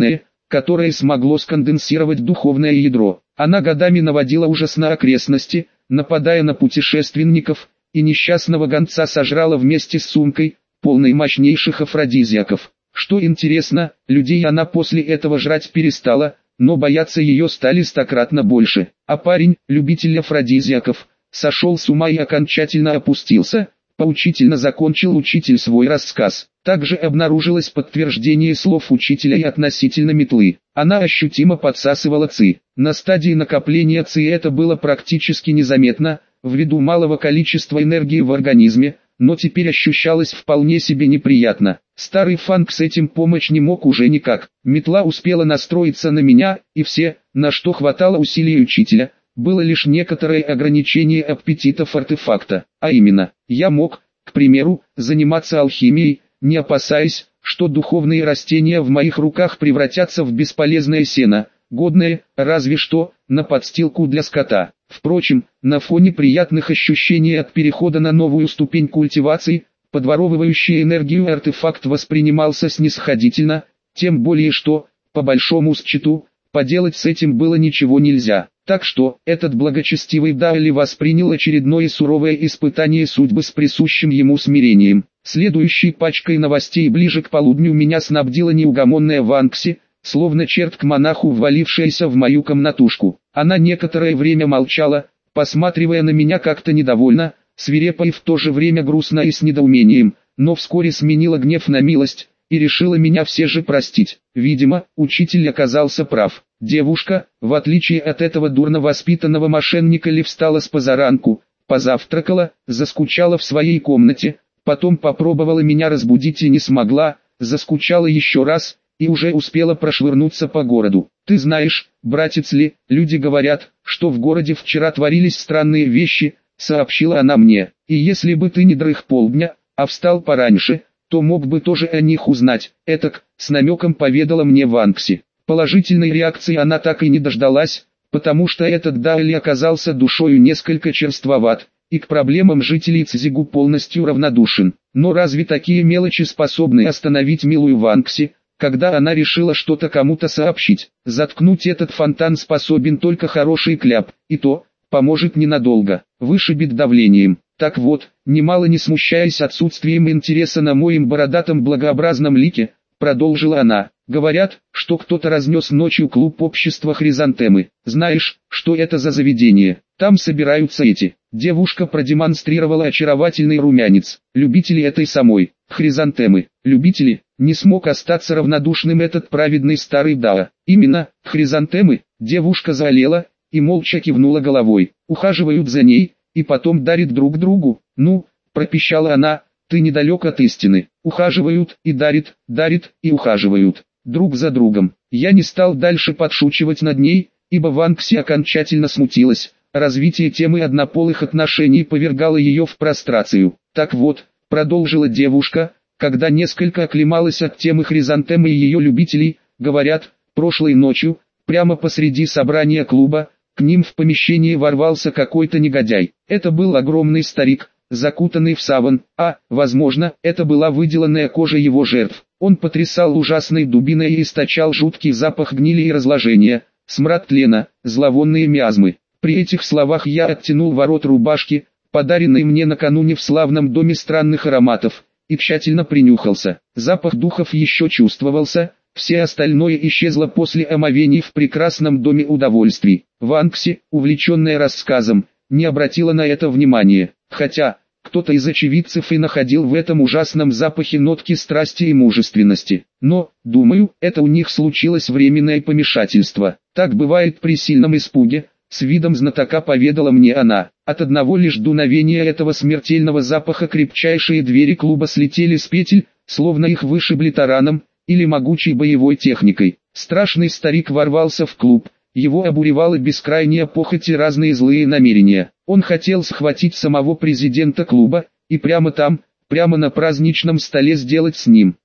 которое смогло сконденсировать духовное ядро. Она годами наводила ужас на окрестности, нападая на путешественников, и несчастного гонца сожрала вместе с сумкой, полной мощнейших афродизиаков. Что интересно, людей она после этого жрать перестала, но бояться ее стали стократно больше. А парень, любитель афродизиаков, сошел с ума и окончательно опустился, поучительно закончил учитель свой рассказ. Также обнаружилось подтверждение слов учителя и относительно метлы. Она ощутимо подсасывала ци. На стадии накопления ци это было практически незаметно, ввиду малого количества энергии в организме, но теперь ощущалось вполне себе неприятно. Старый Фанг с этим помочь не мог уже никак. Метла успела настроиться на меня, и все, на что хватало усилий учителя, было лишь некоторое ограничение аппетитов артефакта. А именно, я мог, к примеру, заниматься алхимией, не опасаясь, что духовные растения в моих руках превратятся в бесполезное сено, годное, разве что, на подстилку для скота. Впрочем, на фоне приятных ощущений от перехода на новую ступень культивации, подворовывающий энергию артефакт воспринимался снисходительно, тем более что, по большому счету, поделать с этим было ничего нельзя. Так что, этот благочестивый Дайли воспринял очередное суровое испытание судьбы с присущим ему смирением. Следующей пачкой новостей ближе к полудню меня снабдила неугомонная Ванкси, словно черт к монаху ввалившаяся в мою комнатушку. Она некоторое время молчала, посматривая на меня как-то недовольно, свирепо и в то же время грустно и с недоумением, но вскоре сменила гнев на милость, и решила меня все же простить. Видимо, учитель оказался прав. Девушка, в отличие от этого дурно воспитанного мошенника, встала с позаранку, позавтракала, заскучала в своей комнате, потом попробовала меня разбудить и не смогла, заскучала еще раз, и уже успела прошвырнуться по городу. Ты знаешь, братец Ли, люди говорят, что в городе вчера творились странные вещи, сообщила она мне, и если бы ты не дрых полдня, а встал пораньше, то мог бы тоже о них узнать. Этак, с намеком поведала мне Ванкси. Положительной реакции она так и не дождалась, потому что этот Дайли оказался душою несколько черствоват, и к проблемам жителей Цзигу полностью равнодушен. Но разве такие мелочи способны остановить милую Ванкси, когда она решила что-то кому-то сообщить? Заткнуть этот фонтан способен только хороший кляп, и то, поможет ненадолго, вышибет давлением. Так вот, немало не смущаясь отсутствием интереса на моем бородатом благообразном лике, продолжила она. Говорят, что кто-то разнес ночью клуб общества Хризантемы. Знаешь, что это за заведение? Там собираются эти. Девушка продемонстрировала очаровательный румянец. Любители этой самой Хризантемы. Любители, не смог остаться равнодушным этот праведный старый Дао. Именно, Хризантемы, девушка заолела и молча кивнула головой. Ухаживают за ней, и потом дарят друг другу. Ну, пропищала она, ты недалек от истины. Ухаживают и дарят и ухаживают. Друг за другом. Я не стал дальше подшучивать над ней, ибо Ванкси окончательно смутилась. Развитие темы однополых отношений повергало ее в прострацию. Так вот, продолжила девушка, когда несколько оклемалась от темы Хризантемы и ее любителей, говорят, прошлой ночью, прямо посреди собрания клуба, к ним в помещение ворвался какой-то негодяй. Это был огромный старик, закутанный в саван, возможно, это была выделанная кожа его жертв. Он потрясал ужасной дубиной и источал жуткий запах гнили и разложения, смрад тлена, зловонные миазмы. При этих словах я оттянул ворот рубашки, подаренной мне накануне в славном доме странных ароматов, и тщательно принюхался. Запах духов еще чувствовался, все остальное исчезло после омовений в прекрасном доме удовольствий. Ванкси, увлеченная рассказом, не обратила на это внимания, хотя кто-то из очевидцев и находил в этом ужасном запахе нотки страсти и мужественности. Но, думаю, это у них случилось временное помешательство. Так бывает при сильном испуге, с видом знатока поведала мне она. От одного лишь дуновения этого смертельного запаха крепчайшие двери клуба слетели с петель, словно их вышибли тараном, или могучей боевой техникой. Страшный старик ворвался в клуб. Его обуревала бескрайняя похоть и разные злые намерения. Он хотел схватить самого президента клуба, и прямо там, прямо на праздничном столе сделать с ним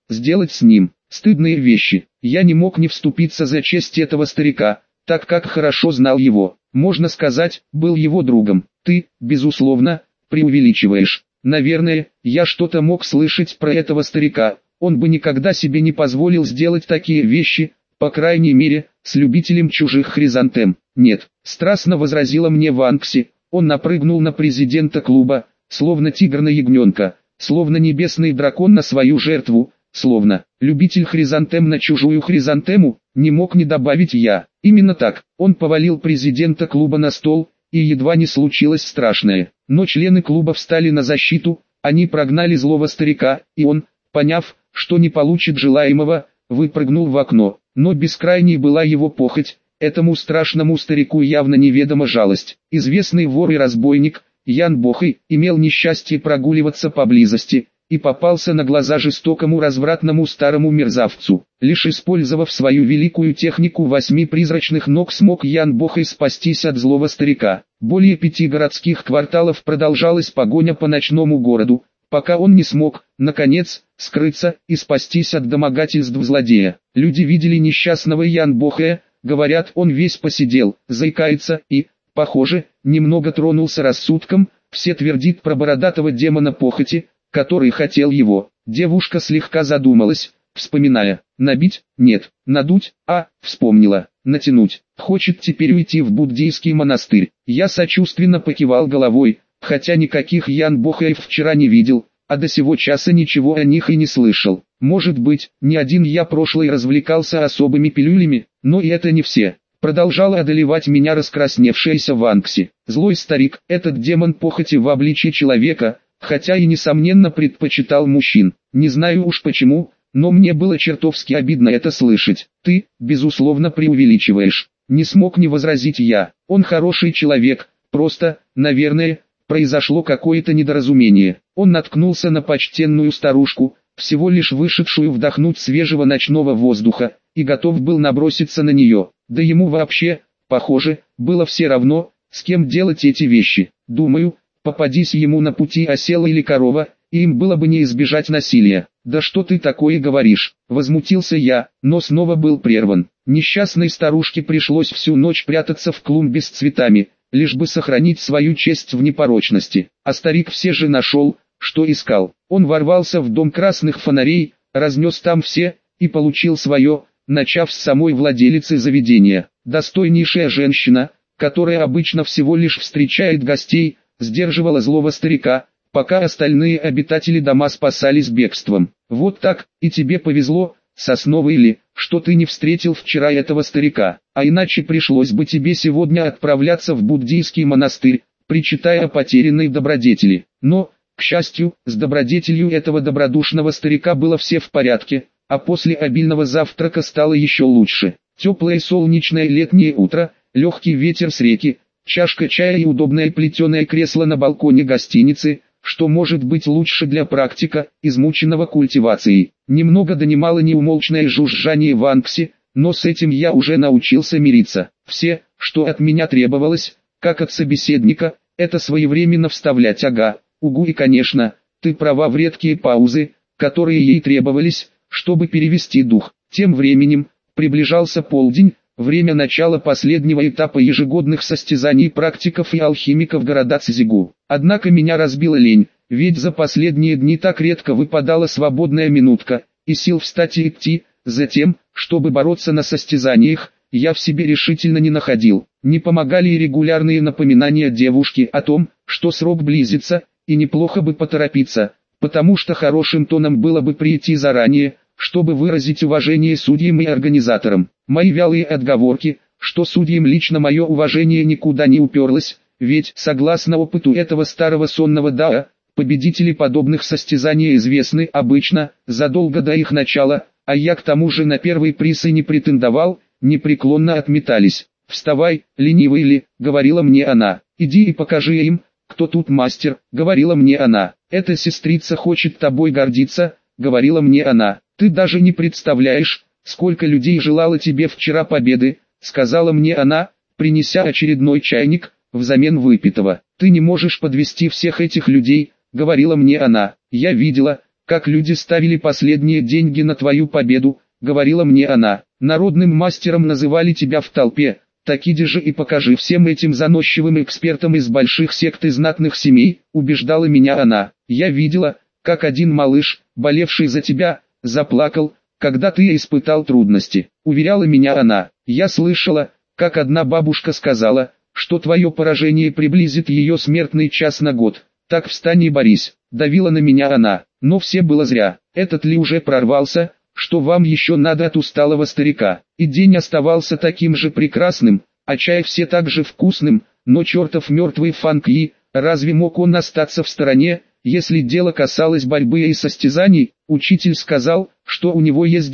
стыдные вещи. Я не мог не вступиться за честь этого старика, так как хорошо знал его. Можно сказать, был его другом. Ты, безусловно, преувеличиваешь. Наверное, я что-то мог слышать про этого старика. Он бы никогда себе не позволил сделать такие вещи, по крайней мере, с любителем чужих хризантем. Нет, страстно возразила мне Ванкси, он напрыгнул на президента клуба, словно тигр на ягненка, словно небесный дракон на свою жертву, словно любитель хризантем на чужую хризантему, не мог не добавить я. Именно так, он повалил президента клуба на стол, и едва не случилось страшное. Но члены клуба встали на защиту, они прогнали злого старика, и он, поняв, что не получит желаемого, выпрыгнул в окно. Но бескрайней была его похоть, этому страшному старику явно неведома жалость. Известный вор и разбойник, Ян Бохай, имел несчастье прогуливаться поблизости, и попался на глаза жестокому развратному старому мерзавцу. Лишь использовав свою великую технику 8 призрачных ног, смог Ян Бохай спастись от злого старика. Более 5 городских кварталов продолжалась погоня по ночному городу, пока он не смог, наконец, скрыться и спастись от домогательств злодея. Люди видели несчастного Ян Бохая, говорят, он весь посидел, заикается и, похоже, немного тронулся рассудком, все твердит про бородатого демона похоти, который хотел его. Девушка слегка задумалась, вспоминая, набить, нет, надуть, вспомнила, натянуть, хочет теперь уйти в буддийский монастырь. Я сочувственно покивал головой, хотя никаких Ян Бохаев вчера не видел, а до сего часа ничего о них и не слышал. Может быть, не один я прошлый развлекался особыми пилюлями, но и это не все. Продолжала одолевать меня раскрасневшаяся Ванкси. Злой старик, этот демон похоти в обличье человека, хотя и несомненно предпочитал мужчин. Не знаю уж почему, но мне было чертовски обидно это слышать. Ты, безусловно, преувеличиваешь. Не смог не возразить я. Он хороший человек, просто, наверное, произошло какое-то недоразумение. Он наткнулся на почтенную старушку, всего лишь вышедшую вдохнуть свежего ночного воздуха, и готов был наброситься на нее. Да ему вообще, похоже, было все равно, с кем делать эти вещи. Думаю, попадись ему на пути осел или корова, и им было бы не избежать насилия. «Да что ты такое говоришь?» – возмутился я, но снова был прерван. Несчастной старушке пришлось всю ночь прятаться в клумбе с цветами, лишь бы сохранить свою честь в непорочности. А старик все же нашел, что искал. Он ворвался в дом красных фонарей, разнес там все, и получил свое, начав с самой владелицы заведения. Достойнейшая женщина, которая обычно всего лишь встречает гостей, сдерживала злого старика, пока остальные обитатели дома спасались бегством. Вот так, и тебе повезло, Сосновый ли, что ты не встретил вчера этого старика, а иначе пришлось бы тебе сегодня отправляться в буддийский монастырь, причитая о потерянной добродетели. Но, к счастью, с добродетелью этого добродушного старика было все в порядке, а после обильного завтрака стало еще лучше. Теплое солнечное летнее утро, легкий ветер с реки, чашка чая и удобное плетеное кресло на балконе гостиницы, что может быть лучше для практика, измученного культивацией. Немного донимало неумолчное жужжание Ванкси, но с этим я уже научился мириться. Все, что от меня требовалось, как от собеседника, это своевременно вставлять угу и конечно, ты права в редкие паузы, которые ей требовались, чтобы перевести дух. Тем временем, приближался полдень, время начала последнего этапа ежегодных состязаний практиков и алхимиков города Цзигу. Однако меня разбила лень, ведь за последние дни так редко выпадала свободная минутка, и сил встать и идти, затем, чтобы бороться на состязаниях, я в себе решительно не находил. Не помогали и регулярные напоминания девушке о том, что срок близится, и неплохо бы поторопиться, потому что хорошим тоном было бы прийти заранее, чтобы выразить уважение судьям и организаторам. Мои вялые отговорки, что судьям лично мое уважение никуда не уперлось, ведь, согласно опыту этого старого сонного дао, победители подобных состязаний известны обычно, задолго до их начала, а я к тому же на первый приз и не претендовал, непреклонно отметались. «Вставай, ленивый ли», — говорила мне она, — «иди и покажи им, кто тут мастер», — говорила мне она. «Эта сестрица хочет тобой гордиться», — говорила мне она. «Ты даже не представляешь, сколько людей желало тебе вчера победы», — сказала мне она, принеся очередной чайник, взамен выпитого. «Ты не можешь подвести всех этих людей», — говорила мне она. «Я видела, как люди ставили последние деньги на твою победу», — говорила мне она. «Народным мастером называли тебя в толпе, так иди же и покажи всем этим заносчивым экспертам из больших сект и знатных семей», — убеждала меня она. «Я видела, как один малыш, болевший за тебя, заплакал, когда ты испытал трудности, уверяла меня она. Я слышала, как одна бабушка сказала, что твое поражение приблизит ее смертный час на год. Так встань и борись, давила на меня она, но все было зря. Этот ли уже прорвался, что вам еще надо от усталого старика. И день оставался таким же прекрасным, а чай все так же вкусным, но чертов мертвый Фанг Yi, разве мог он остаться в стороне, если дело касалось борьбы и состязаний? Учитель сказал, что у него есть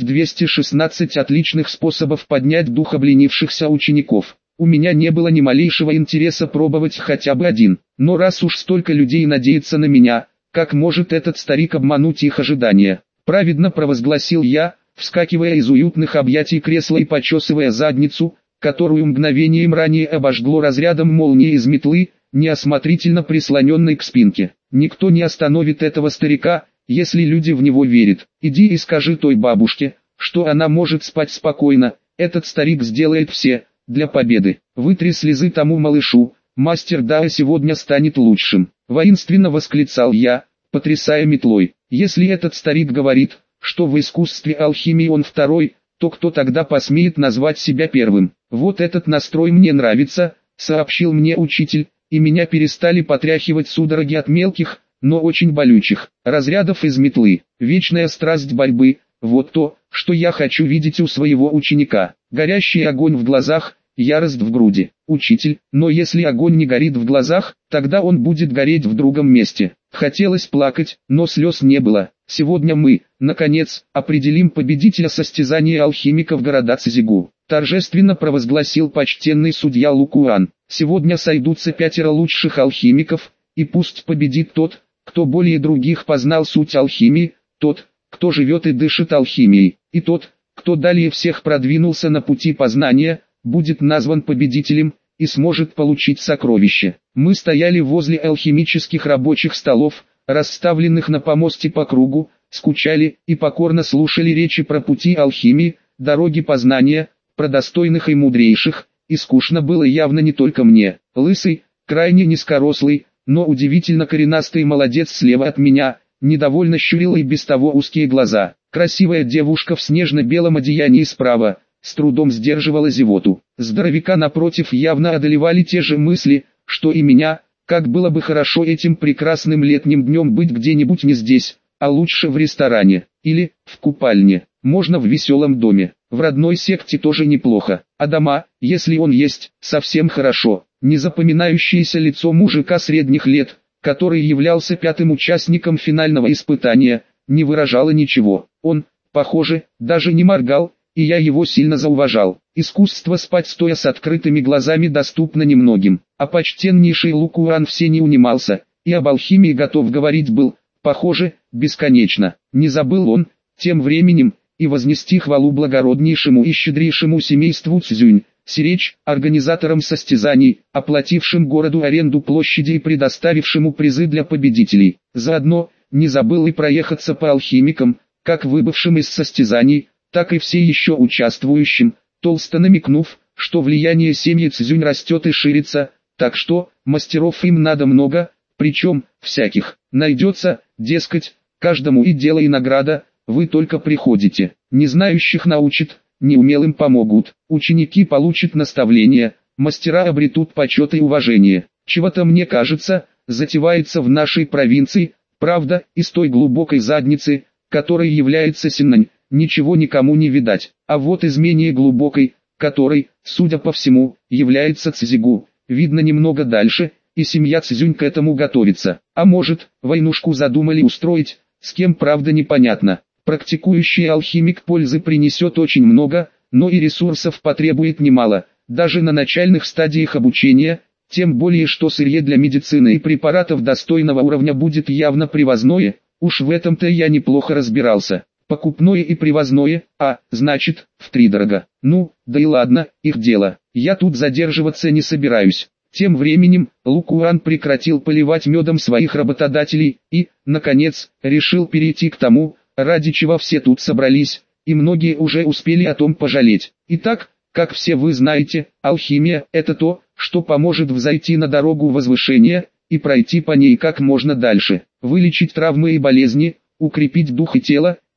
216 отличных способов поднять дух обленившихся учеников. У меня не было ни малейшего интереса пробовать хотя бы один, но раз уж столько людей надеется на меня, как может этот старик обмануть их ожидания? Праведно провозгласил я, вскакивая из уютных объятий кресла и почесывая задницу, которую мгновением ранее обожгло разрядом молнии из метлы, неосмотрительно прислоненной к спинке. Никто не остановит этого старика, если люди в него верят. Иди и скажи той бабушке, что она может спать спокойно, этот старик сделает все, для победы. Вытри слезы тому малышу, мастер Дао сегодня станет лучшим. Воинственно восклицал я, потрясая метлой. Если этот старик говорит, что в искусстве алхимии он второй, то кто тогда посмеет назвать себя первым? Вот этот настрой мне нравится, сообщил мне учитель, и меня перестали потряхивать судороги от мелких, но очень болючих разрядов из метлы. Вечная страсть борьбы, вот то, что я хочу видеть у своего ученика. Горящий огонь в глазах, ярость в груди. Учитель, но если огонь не горит в глазах, тогда он будет гореть в другом месте. Хотелось плакать, но слез не было. Сегодня мы, наконец, определим победителя состязания алхимиков города Цзигу. Торжественно провозгласил почтенный судья Лукуан. Сегодня сойдутся 5 лучших алхимиков, и пусть победит тот, кто более других познал суть алхимии, тот, кто живет и дышит алхимией, и тот, кто далее всех продвинулся на пути познания, будет назван победителем и сможет получить сокровище. Мы стояли возле алхимических рабочих столов, расставленных на помосте по кругу, скучали и покорно слушали речи про пути алхимии, дороги познания, про достойных и мудрейших, и скучно было явно не только мне. Лысый, крайне низкорослый, но удивительно коренастый молодец слева от меня, недовольно щурил и без того узкие глаза. Красивая девушка в снежно-белом одеянии справа, с трудом сдерживала зевоту. Здоровяка напротив явно одолевали те же мысли, что и меня, как было бы хорошо этим прекрасным летним днем быть где-нибудь не здесь, а лучше в ресторане, или в купальне, можно в веселом доме. В родной секте тоже неплохо, а дома, если он есть, совсем хорошо. Незапоминающееся лицо мужика средних лет, который являлся 5-м участником финального испытания, не выражало ничего. Он, похоже, даже не моргал, и я его сильно зауважал. Искусство спать стоя с открытыми глазами доступно немногим, а почтеннейший Лукуан все не унимался, и об алхимии готов говорить был, похоже, бесконечно. Не забыл он, тем временем, и вознести хвалу благороднейшему и щедрейшему семейству Цзюнь, Сиречь, организаторам состязаний, оплатившим городу аренду площади и предоставившему призы для победителей. Заодно, не забыл и проехаться по алхимикам, как выбывшим из состязаний, так и все еще участвующим, толсто намекнув, что влияние семьи Цзюнь растет и ширится, так что, мастеров им надо много, причем, всяких, найдется, дескать, каждому и дело и награда, вы только приходите, не знающих научат, неумелым помогут, ученики получат наставления, мастера обретут почет и уважение. Чего-то мне кажется, затевается в нашей провинции, правда, из той глубокой задницы, которой является Синнань, ничего никому не видать, а вот из менее глубокой, которой, судя по всему, является Цзигу, видно немного дальше, и семья Цзюнь к этому готовится. А может, войнушку задумали устроить, с кем правда непонятно. Практикующий алхимик пользы принесет очень много, но и ресурсов потребует немало, даже на начальных стадиях обучения, тем более что сырье для медицины и препаратов достойного уровня будет явно привозное, уж в этом-то я неплохо разбирался. Покупное и привозное, значит, втридорога. Ну, да и ладно, их дело, я тут задерживаться не собираюсь. Тем временем, Лукуан прекратил поливать медом своих работодателей и, наконец, решил перейти к тому, ради чего все тут собрались, и многие уже успели о том пожалеть. Итак, как все вы знаете, алхимия – это то, что поможет взойти на дорогу возвышения, и пройти по ней как можно дальше, вылечить травмы и болезни, укрепить дух и тело,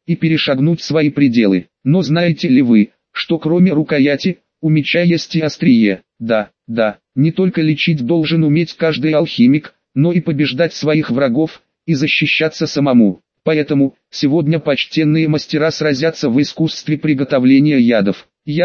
и перешагнуть свои пределы. Но знаете ли вы, что кроме рукояти, у меча есть и острие? Да, не только лечить должен уметь каждый алхимик, но и побеждать своих врагов, и защищаться самому. Поэтому, сегодня почтенные мастера сразятся в искусстве приготовления ядов.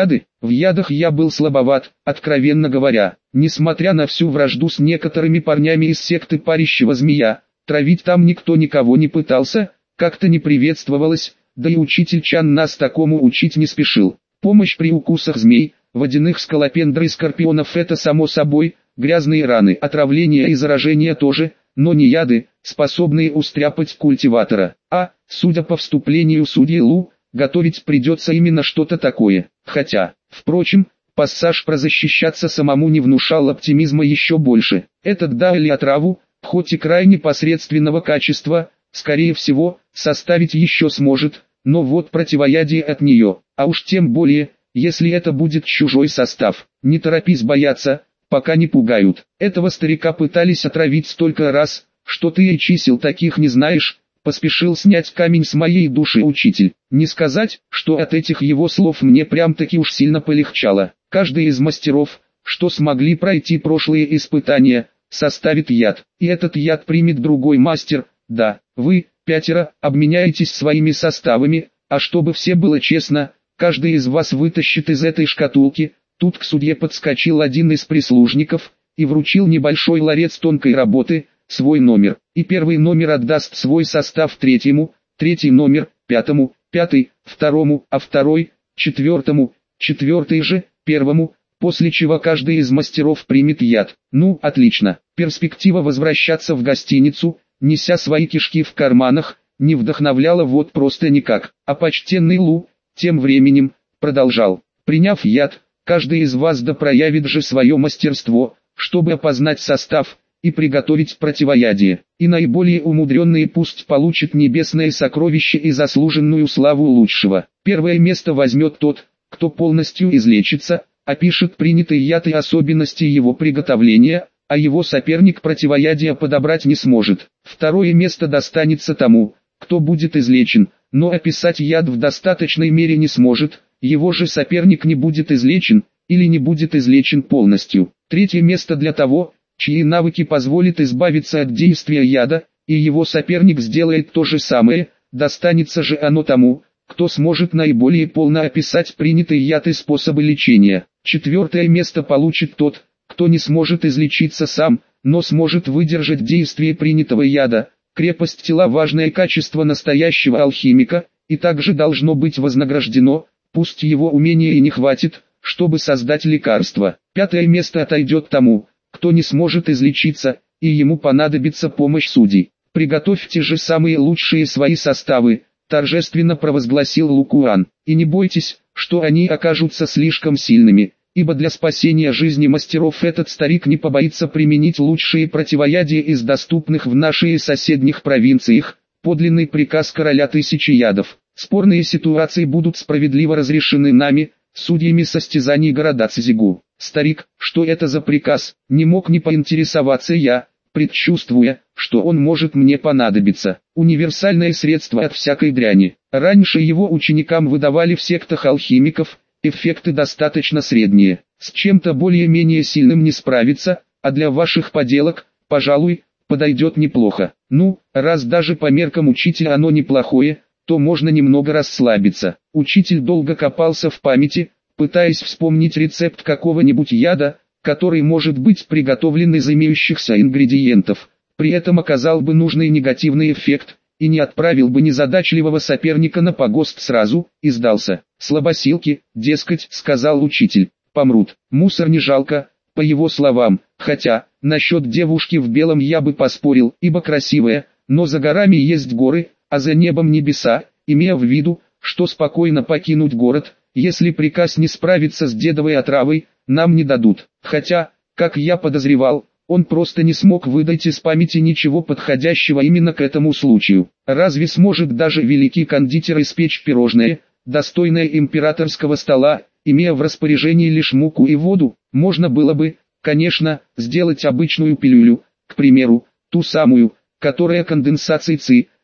В ядах я был слабоват, откровенно говоря. Несмотря на всю вражду с некоторыми парнями из секты Парящего Змея, травить там никто никого не пытался, как-то не приветствовалось, да и учитель Чан нас такому учить не спешил. Помощь при укусах змей, водяных скалопендр и скорпионов — это само собой, грязные раны, отравления и заражения тоже, но не яды, способные устряпать культиватора. Судя по вступлению судьи Лу, готовить придется именно что-то такое. Хотя, впрочем, пассаж про защищаться самому не внушал оптимизма еще больше. Этот да или отраву, хоть и крайне посредственного качества, скорее всего, составить еще сможет, но вот противоядие от нее, а уж тем более, если это будет чужой состав. Не торопись бояться, пока не пугают. Этого старика пытались отравить столько раз, что ты и чисел таких не знаешь, поспешил снять камень с моей души учитель. Не сказать, что от этих его слов мне прям-таки уж сильно полегчало. Каждый из мастеров, что смогли пройти прошлые испытания, составит яд, и этот яд примет другой мастер. Да, вы, 5, обменяетесь своими составами, а чтобы все было честно, каждый из вас вытащит из этой шкатулки. Тут к судье подскочил один из прислужников и вручил небольшой ларец тонкой работы, свой номер, и первый номер отдаст свой состав третьему, третий номер, пятому, пятый, второму, а второй, четвертому, четвертый же, первому, после чего каждый из мастеров примет яд. Ну, отлично. Перспектива возвращаться в гостиницу, неся свои кишки в карманах, не вдохновляла вот просто никак. А почтенный Лу, тем временем, продолжал. Приняв яд, каждый из вас да проявит же свое мастерство, чтобы опознать состав и приготовить противоядие. И наиболее умудренные пусть получат небесное сокровище и заслуженную славу лучшего. Первое место возьмет тот, кто полностью излечится, опишет принятый яд и особенности его приготовления, а его соперник противоядие подобрать не сможет. Второе место достанется тому, кто будет излечен, но описать яд в достаточной мере не сможет, его же соперник не будет излечен, или не будет излечен полностью. Третье место для того, чьи навыки позволят избавиться от действия яда, и его соперник сделает то же самое, достанется же оно тому, кто сможет наиболее полно описать принятый яд и способы лечения. Четвертое место получит тот, кто не сможет излечиться сам, но сможет выдержать действие принятого яда. Крепость тела — важное качество настоящего алхимика, и также должно быть вознаграждено, пусть его умения и не хватит, чтобы создать лекарство. Пятое место отойдет тому, кто не сможет излечиться, и ему понадобится помощь судей. Приготовьте же самые лучшие свои составы, торжественно провозгласил Лукуан, и не бойтесь, что они окажутся слишком сильными, ибо для спасения жизни мастеров этот старик не побоится применить лучшие противоядия из доступных в наших соседних провинциях, подлинный приказ короля тысячи ядов. Спорные ситуации будут справедливо разрешены нами, судьями состязаний города Цзигу. Старик, что это за приказ, не мог не поинтересоваться я, предчувствуя, что он может мне понадобиться. Универсальное средство от всякой дряни. Раньше его ученикам выдавали в сектах алхимиков, эффекты достаточно средние. С чем-то более-менее сильным не справиться, а для ваших поделок, пожалуй, подойдет неплохо. Ну, раз даже по меркам учителя оно неплохое, то можно немного расслабиться. Учитель долго копался в памяти, пытаясь вспомнить рецепт какого-нибудь яда, который может быть приготовлен из имеющихся ингредиентов, при этом оказал бы нужный негативный эффект, и не отправил бы незадачливого соперника на погост сразу, и сдался. Слабосилки, дескать, сказал учитель, помрут. Мусор не жалко, по его словам, хотя, насчет девушки в белом я бы поспорил, ибо красивая, но за горами есть горы, а за небом небеса, имея в виду, что спокойно покинуть город, если приказ не справиться с дедовой отравой, нам не дадут. Хотя, как я подозревал, он просто не смог выдать из памяти ничего подходящего именно к этому случаю. Разве сможет даже великий кондитер испечь пирожное, достойное императорского стола, имея в распоряжении лишь муку и воду? Можно было бы, конечно, сделать обычную пилюлю, к примеру, ту самую, которая конденсацией ЦИ,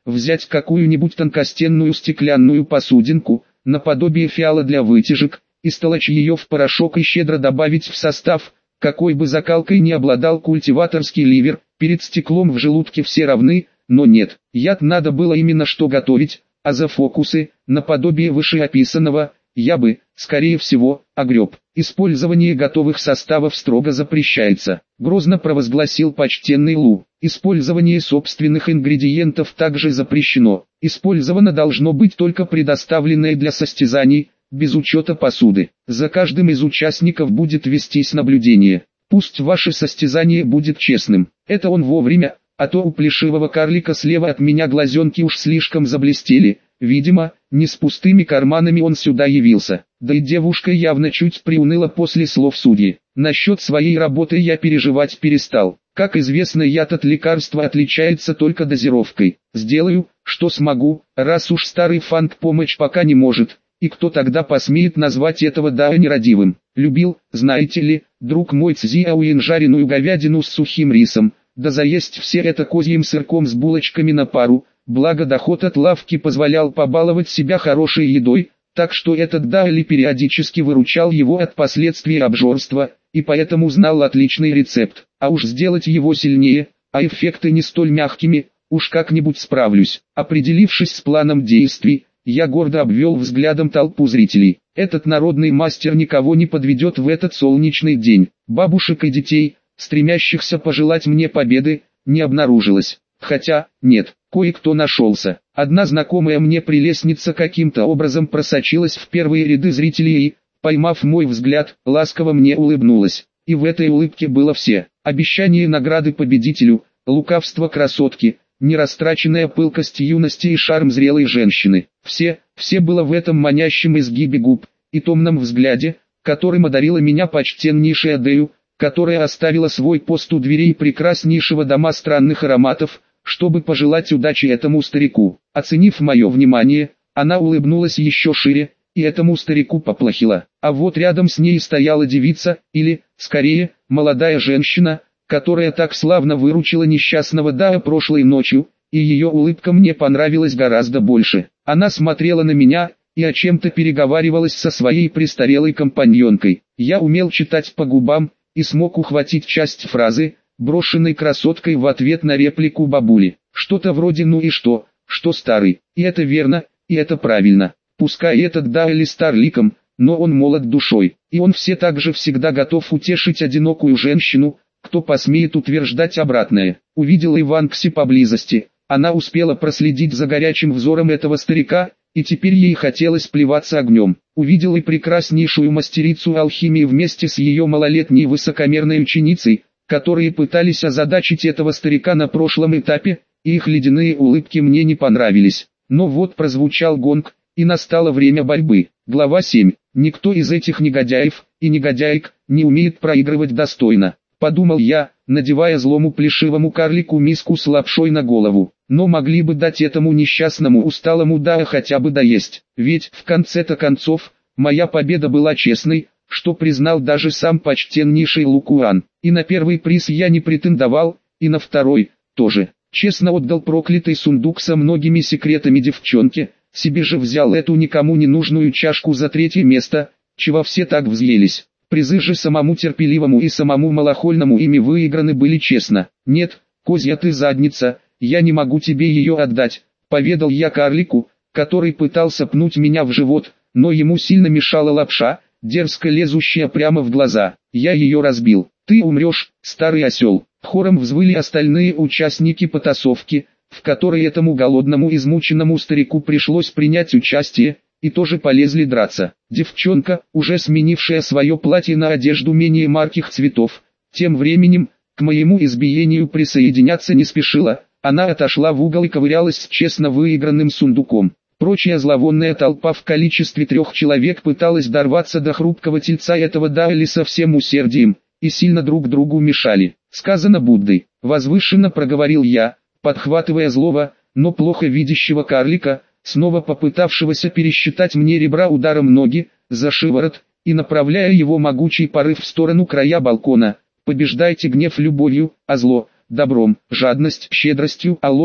взять какую-нибудь тонкостенную стеклянную посудинку, наподобие фиала для вытяжек, истолочь ее в порошок и щедро добавить в состав, какой бы закалкой ни обладал культиваторский ливер, перед стеклом в желудке все равны, но нет, яд надо было именно что готовить, а за фокусы, наподобие вышеописанного, я бы, скорее всего, огреб. Использование готовых составов строго запрещается, грозно провозгласил почтенный Лу. Использование собственных ингредиентов также запрещено. Использовано должно быть только предоставленное для состязаний, без учета посуды. За каждым из участников будет вестись наблюдение. Пусть ваше состязание будет честным. Это он вовремя, а то у плешивого карлика слева от меня глазенки уж слишком заблестели. Видимо, не с пустыми карманами он сюда явился. Да и девушка явно чуть приуныла после слов судьи. Насчет своей работы я переживать перестал. Как известно, яд от лекарства отличается только дозировкой. Сделаю, что смогу, раз уж старый фанк помочь пока не может. И кто тогда посмеет назвать этого Дао нерадивым? Любил, знаете ли, друг мой Цзяуин, жареную говядину с сухим рисом, да заесть все это козьим сырком с булочками на пару. Благо доход от лавки позволял побаловать себя хорошей едой, так что этот Дайли периодически выручал его от последствий обжорства, и поэтому знал отличный рецепт. А уж сделать его сильнее, а эффекты не столь мягкими, уж как-нибудь справлюсь. Определившись с планом действий, я гордо обвел взглядом толпу зрителей. Этот народный мастер никого не подведет в этот солнечный день. Бабушек и детей, стремящихся пожелать мне победы, не обнаружилось. Хотя, нет, кое-кто нашелся. Одна знакомая мне прелестница каким-то образом просочилась в первые ряды зрителей и, поймав мой взгляд, ласково мне улыбнулась. И в этой улыбке было все. Обещание награды победителю, лукавство красотки, нерастраченная пылкость юности и шарм зрелой женщины. Все было в этом манящем изгибе губ и томном взгляде, которым одарила меня почтеннейшая Дэю, которая оставила свой пост у дверей прекраснейшего дома странных ароматов, чтобы пожелать удачи этому старику. Оценив мое внимание, она улыбнулась еще шире, и этому старику поплохело. А вот рядом с ней стояла девица, или, скорее, молодая женщина, которая так славно выручила несчастного Дая прошлой ночью, и ее улыбка мне понравилась гораздо больше. Она смотрела на меня и о чем-то переговаривалась со своей престарелой компаньонкой. Я умел читать по губам и смог ухватить часть фразы, брошенной красоткой в ответ на реплику бабули. Что-то вроде «ну и что старый». И это верно, и это правильно. Пускай этот Дайли стар ликом, но он молод душой, и он все так же всегда готов утешить одинокую женщину, кто посмеет утверждать обратное. Увидела Иванкси поблизости, она успела проследить за горячим взором этого старика, и теперь ей хотелось плеваться огнем. Увидел и прекраснейшую мастерицу алхимии вместе с ее малолетней высокомерной ученицей, которые пытались озадачить этого старика на прошлом этапе, и их ледяные улыбки мне не понравились. Но вот прозвучал гонг, и настало время борьбы. Глава 7. Никто из этих негодяев и негодяек не умеет проигрывать достойно, подумал я, надевая злому плешивому карлику миску с лапшой на голову. Но могли бы дать этому несчастному усталому Дая хотя бы доесть, ведь в конце-то концов, моя победа была честной, что признал даже сам почтеннейший Лукуан. И на первый приз я не претендовал, и на второй тоже. Честно отдал проклятый сундук со многими секретами девчонке, себе же взял эту никому не нужную чашку за третье место, чего все так взъелись. Призы же самому терпеливому и самому малохольному ими выиграны были честно. «Нет, козья ты задница, я не могу тебе ее отдать», — поведал я карлику, который пытался пнуть меня в живот, но ему сильно мешала лапша, дерзко лезущая прямо в глаза. Я ее разбил. «Ты умрешь, старый осел!» Хором взвыли остальные участники потасовки, в которой этому голодному измученному старику пришлось принять участие, и тоже полезли драться. Девчонка, уже сменившая свое платье на одежду менее марких цветов, тем временем, к моему избиению присоединяться не спешила, она отошла в угол и ковырялась с честно выигранным сундуком. Прочая зловонная толпа в количестве 3 человек пыталась дорваться до хрупкого тельца этого Дайли со всем усердием, и сильно друг другу мешали. «Сказано Буддой», — возвышенно проговорил я, подхватывая злого, но плохо видящего карлика, снова попытавшегося пересчитать мне ребра ударом ноги, за шиворот, и направляя его могучий порыв в сторону края балкона. «Побеждайте гнев любовью, а зло — добром, жадность — щедростью, а ложь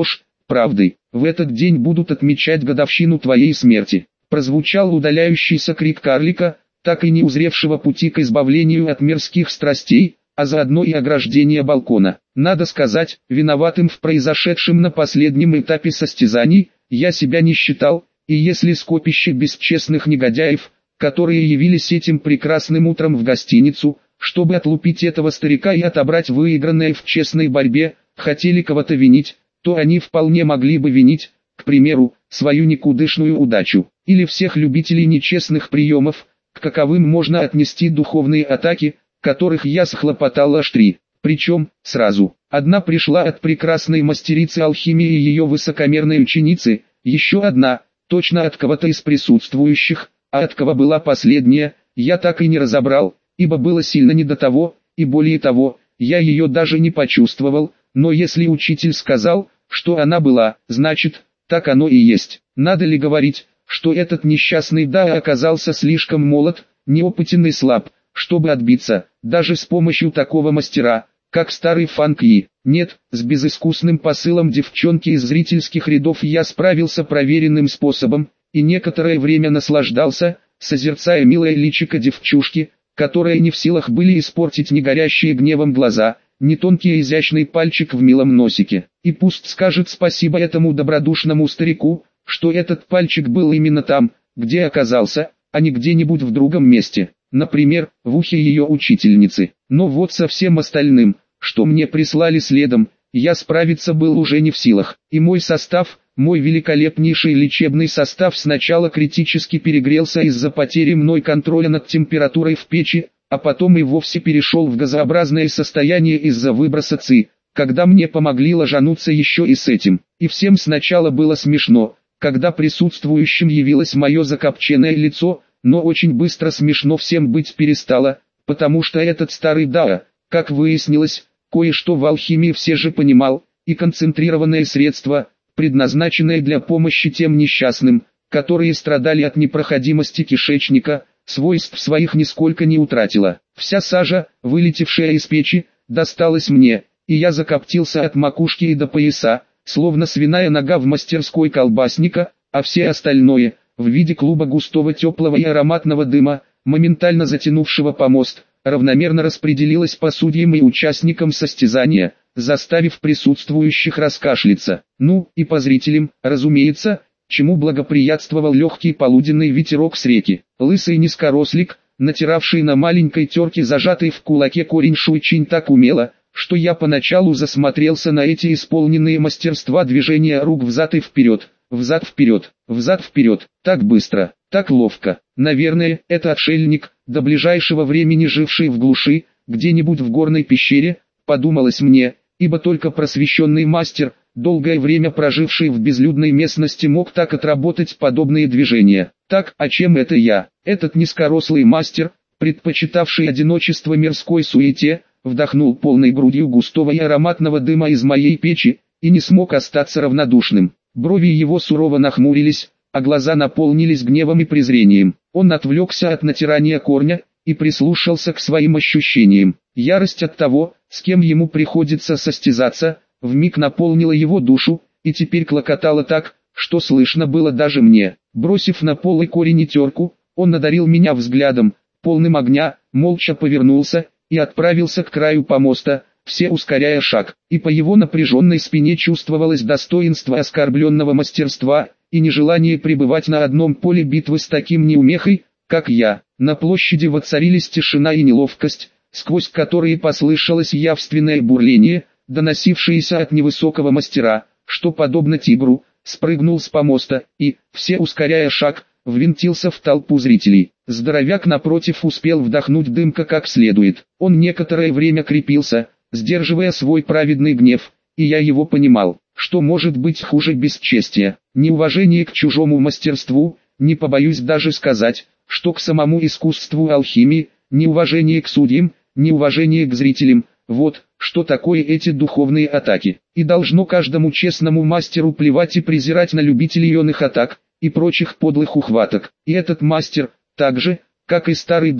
правдой. В этот день будут отмечать годовщину твоей смерти. Прозвучал удаляющийся крик карлика, так и не узревшего пути к избавлению от мирских страстей, а заодно и ограждение балкона. Надо сказать, виноватым в произошедшем на последнем этапе состязаний, я себя не считал, и если скопище бесчестных негодяев, которые явились этим прекрасным утром в гостиницу, чтобы отлупить этого старика и отобрать выигранное в честной борьбе, хотели кого-то винить, то они вполне могли бы винить, к примеру, свою никудышную удачу, или всех любителей нечестных приемов, к каковым можно отнести духовные атаки, которых я схлопотал аж 3. Причем, сразу. Одна пришла от прекрасной мастерицы алхимии и ее высокомерной ученицы, еще одна, точно от кого-то из присутствующих, а от кого была последняя, я так и не разобрал, ибо было сильно не до того, и более того, я ее даже не почувствовал, но если учитель сказал, что она была, значит, так оно и есть. Надо ли говорить, что этот несчастный Дао оказался слишком молод, неопытен и слаб, чтобы отбиться, даже с помощью такого мастера, как старый Фанг И. Нет, с безыскусным посылом девчонки из зрительских рядов я справился проверенным способом, и некоторое время наслаждался, созерцая милое личико девчушки, которая не в силах были испортить ни горящие гневом глаза, ни тонкий изящный пальчик в милом носике. И пусть скажет спасибо этому добродушному старику, что этот пальчик был именно там, где оказался, а не где-нибудь в другом месте, например, в ухе ее учительницы. Но вот со всем остальным, что мне прислали следом, я справиться был уже не в силах, и мой состав, мой великолепнейший лечебный состав сначала критически перегрелся из-за потери мной контроля над температурой в печи, а потом и вовсе перешел в газообразное состояние из-за выброса ЦИ, когда мне помогли ложануться еще и с этим. И всем сначала было смешно, когда присутствующим явилось мое закопченное лицо, но очень быстро смешно всем быть перестало, потому что этот старый Дао, как выяснилось, кое-что в алхимии все же понимал, и концентрированное средство, предназначенное для помощи тем несчастным, которые страдали от непроходимости кишечника, свойств своих нисколько не утратила. Вся сажа, вылетевшая из печи, досталась мне, и я закоптился от макушки и до пояса, словно свиная нога в мастерской колбасника, а все остальное, в виде клуба густого теплого и ароматного дыма, моментально затянувшего помост, равномерно распределилось по судьям и участникам состязания, заставив присутствующих раскашляться. Ну, и по зрителям, разумеется, чему благоприятствовал легкий полуденный ветерок с реки. Лысый низкорослик, натиравший на маленькой терке зажатый в кулаке корень шуйчинь так умело, что я поначалу засмотрелся на эти исполненные мастерства движения рук взад и вперед, взад-вперед, взад-вперед, так быстро, так ловко. Наверное, это отшельник, до ближайшего времени живший в глуши, где-нибудь в горной пещере, подумалось мне, ибо только просвещенный мастер, долгое время проживший в безлюдной местности, мог так отработать подобные движения. Так, а чем это я? Этот низкорослый мастер, предпочитавший одиночество мирской суете, вдохнул полной грудью густого и ароматного дыма из моей печи, и не смог остаться равнодушным. Брови его сурово нахмурились, а глаза наполнились гневом и презрением. Он отвлекся от натирания корня, и прислушался к своим ощущениям. Ярость от того, с кем ему приходится состязаться, вмиг наполнила его душу, и теперь клокотала так, что слышно было даже мне. Бросив на пол и корень и терку, он одарил меня взглядом, полным огня, молча повернулся, и отправился к краю помоста, все ускоряя шаг, и по его напряженной спине чувствовалось достоинство оскорбленного мастерства, и нежелание пребывать на одном поле битвы с таким неумехой, как я. На площади воцарились тишина и неловкость, сквозь которые послышалось явственное бурление, доносившееся от невысокого мастера, что, подобно тигру, спрыгнул с помоста, и, все ускоряя шаг, ввинтился в толпу зрителей. Здоровяк напротив успел вдохнуть дымка как следует. Он некоторое время крепился, сдерживая свой праведный гнев, и я его понимал. Что может быть хуже бесчестия, неуважение к чужому мастерству, не побоюсь даже сказать, что к самому искусству алхимии, неуважение к судьям, неуважение к зрителям, вот, что такое эти духовные атаки. И должно каждому честному мастеру плевать и презирать на любителей ионных атак, и прочих подлых ухваток. И этот мастер, так же, как и старый Дао,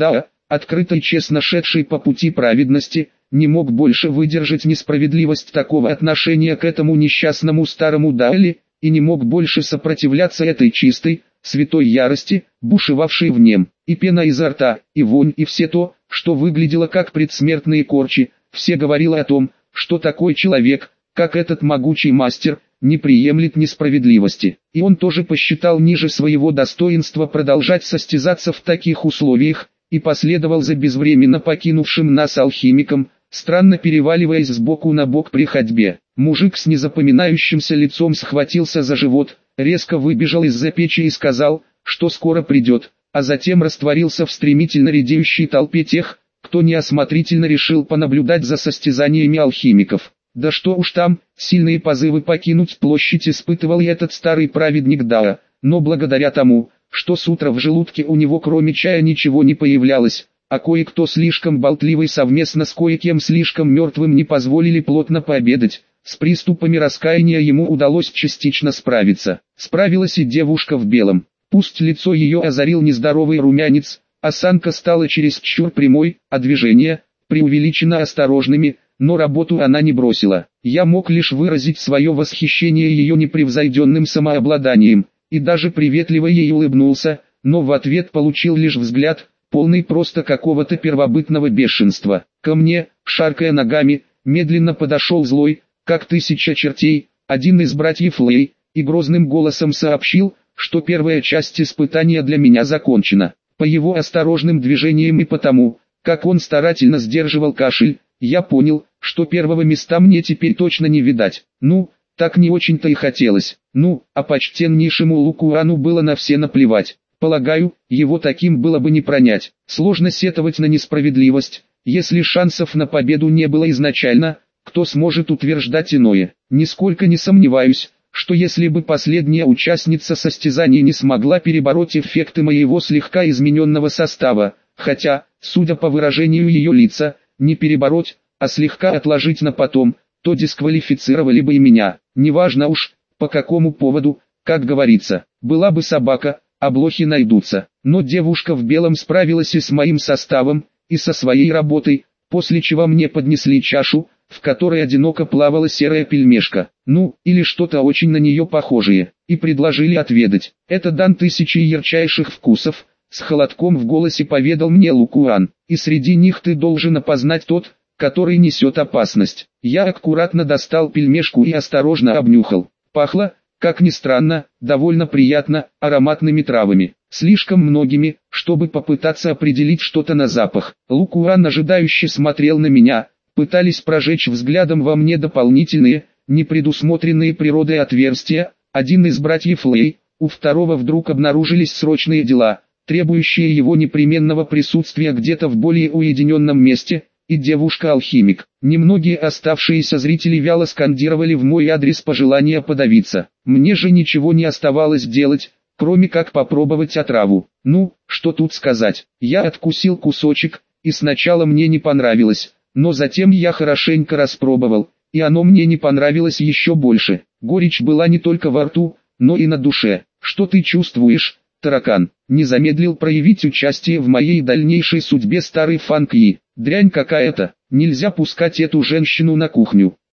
открыто и честно шедший по пути праведности, не мог больше выдержать несправедливость такого отношения к этому несчастному старому Дали, и не мог больше сопротивляться этой чистой, святой ярости, бушевавшей в нем. И пена изо рта, и вонь, и все то, что выглядело как предсмертные корчи, все говорило о том, что такой человек, как этот могучий мастер, не приемлет несправедливости. И он тоже посчитал ниже своего достоинства продолжать состязаться в таких условиях, и последовал за безвременно покинувшим нас алхимиком, странно переваливаясь с боку на бок при ходьбе. Мужик с незапоминающимся лицом схватился за живот, резко выбежал из-за печи и сказал, что скоро придет, а затем растворился в стремительно редеющей толпе тех, кто неосмотрительно решил понаблюдать за состязаниями алхимиков. Да что уж там, сильные позывы покинуть площадь испытывал и этот старый праведник Дао, но благодаря тому, что с утра в желудке у него кроме чая ничего не появлялось, а кое-кто слишком болтливый совместно с кое-кем слишком мертвым не позволили плотно пообедать, с приступами раскаяния ему удалось частично справиться. Справилась и девушка в белом. Пусть лицо ее озарил нездоровый румянец, осанка стала чересчур прямой, а движения преувеличенно осторожными, но работу она не бросила. Я мог лишь выразить свое восхищение ее непревзойденным самообладанием, и даже приветливо ей улыбнулся, но в ответ получил лишь взгляд, полный просто какого-то первобытного бешенства. Ко мне, шаркая ногами, медленно подошел злой, как тысяча чертей, один из братьев Лэй, и грозным голосом сообщил, что первая часть испытания для меня закончена. По его осторожным движениям и потому, как он старательно сдерживал кашель, я понял, что первого места мне теперь точно не видать. Ну, так не очень-то и хотелось. Ну, а почтеннейшему Лукуану было на все наплевать. Полагаю, его таким было бы не пронять. Сложно сетовать на несправедливость, если шансов на победу не было изначально, кто сможет утверждать иное. Нисколько не сомневаюсь, что если бы последняя участница состязаний не смогла перебороть эффекты моего слегка измененного состава, хотя, судя по выражению ее лица, не перебороть, а слегка отложить на потом, то дисквалифицировали бы и меня. Неважно уж, по какому поводу, как говорится, была бы собака, а блохи найдутся. Но девушка в белом справилась и с моим составом, и со своей работой, после чего мне поднесли чашу, в которой одиноко плавала серая пельмешка, ну, или что-то очень на нее похожее, и предложили отведать. Это дан тысячи ярчайших вкусов, с холодком в голосе поведал мне Лукуан, и среди них ты должен опознать тот, который несет опасность. Я аккуратно достал пельмешку и осторожно обнюхал. Пахло, как ни странно, довольно приятно, ароматными травами. Слишком многими, чтобы попытаться определить что-то на запах. Лукуан ожидающе смотрел на меня, пытались прожечь взглядом во мне дополнительные, непредусмотренные природой отверстия. Один из братьев Лэй, у второго вдруг обнаружились срочные дела, требующие его непременного присутствия где-то в более уединенном месте, и девушка-алхимик. Немногие оставшиеся зрители вяло скандировали в мой адрес пожелания подавиться. Мне же ничего не оставалось делать, кроме как попробовать отраву. Ну, что тут сказать. Я откусил кусочек, и сначала мне не понравилось, но затем я хорошенько распробовал, и оно мне не понравилось еще больше. Горечь была не только во рту, но и на душе. Что ты чувствуешь, таракан? Не замедлил проявить участие в моей дальнейшей судьбе старый Фанг Yi. Дрянь какая-то, нельзя пускать эту женщину на кухню.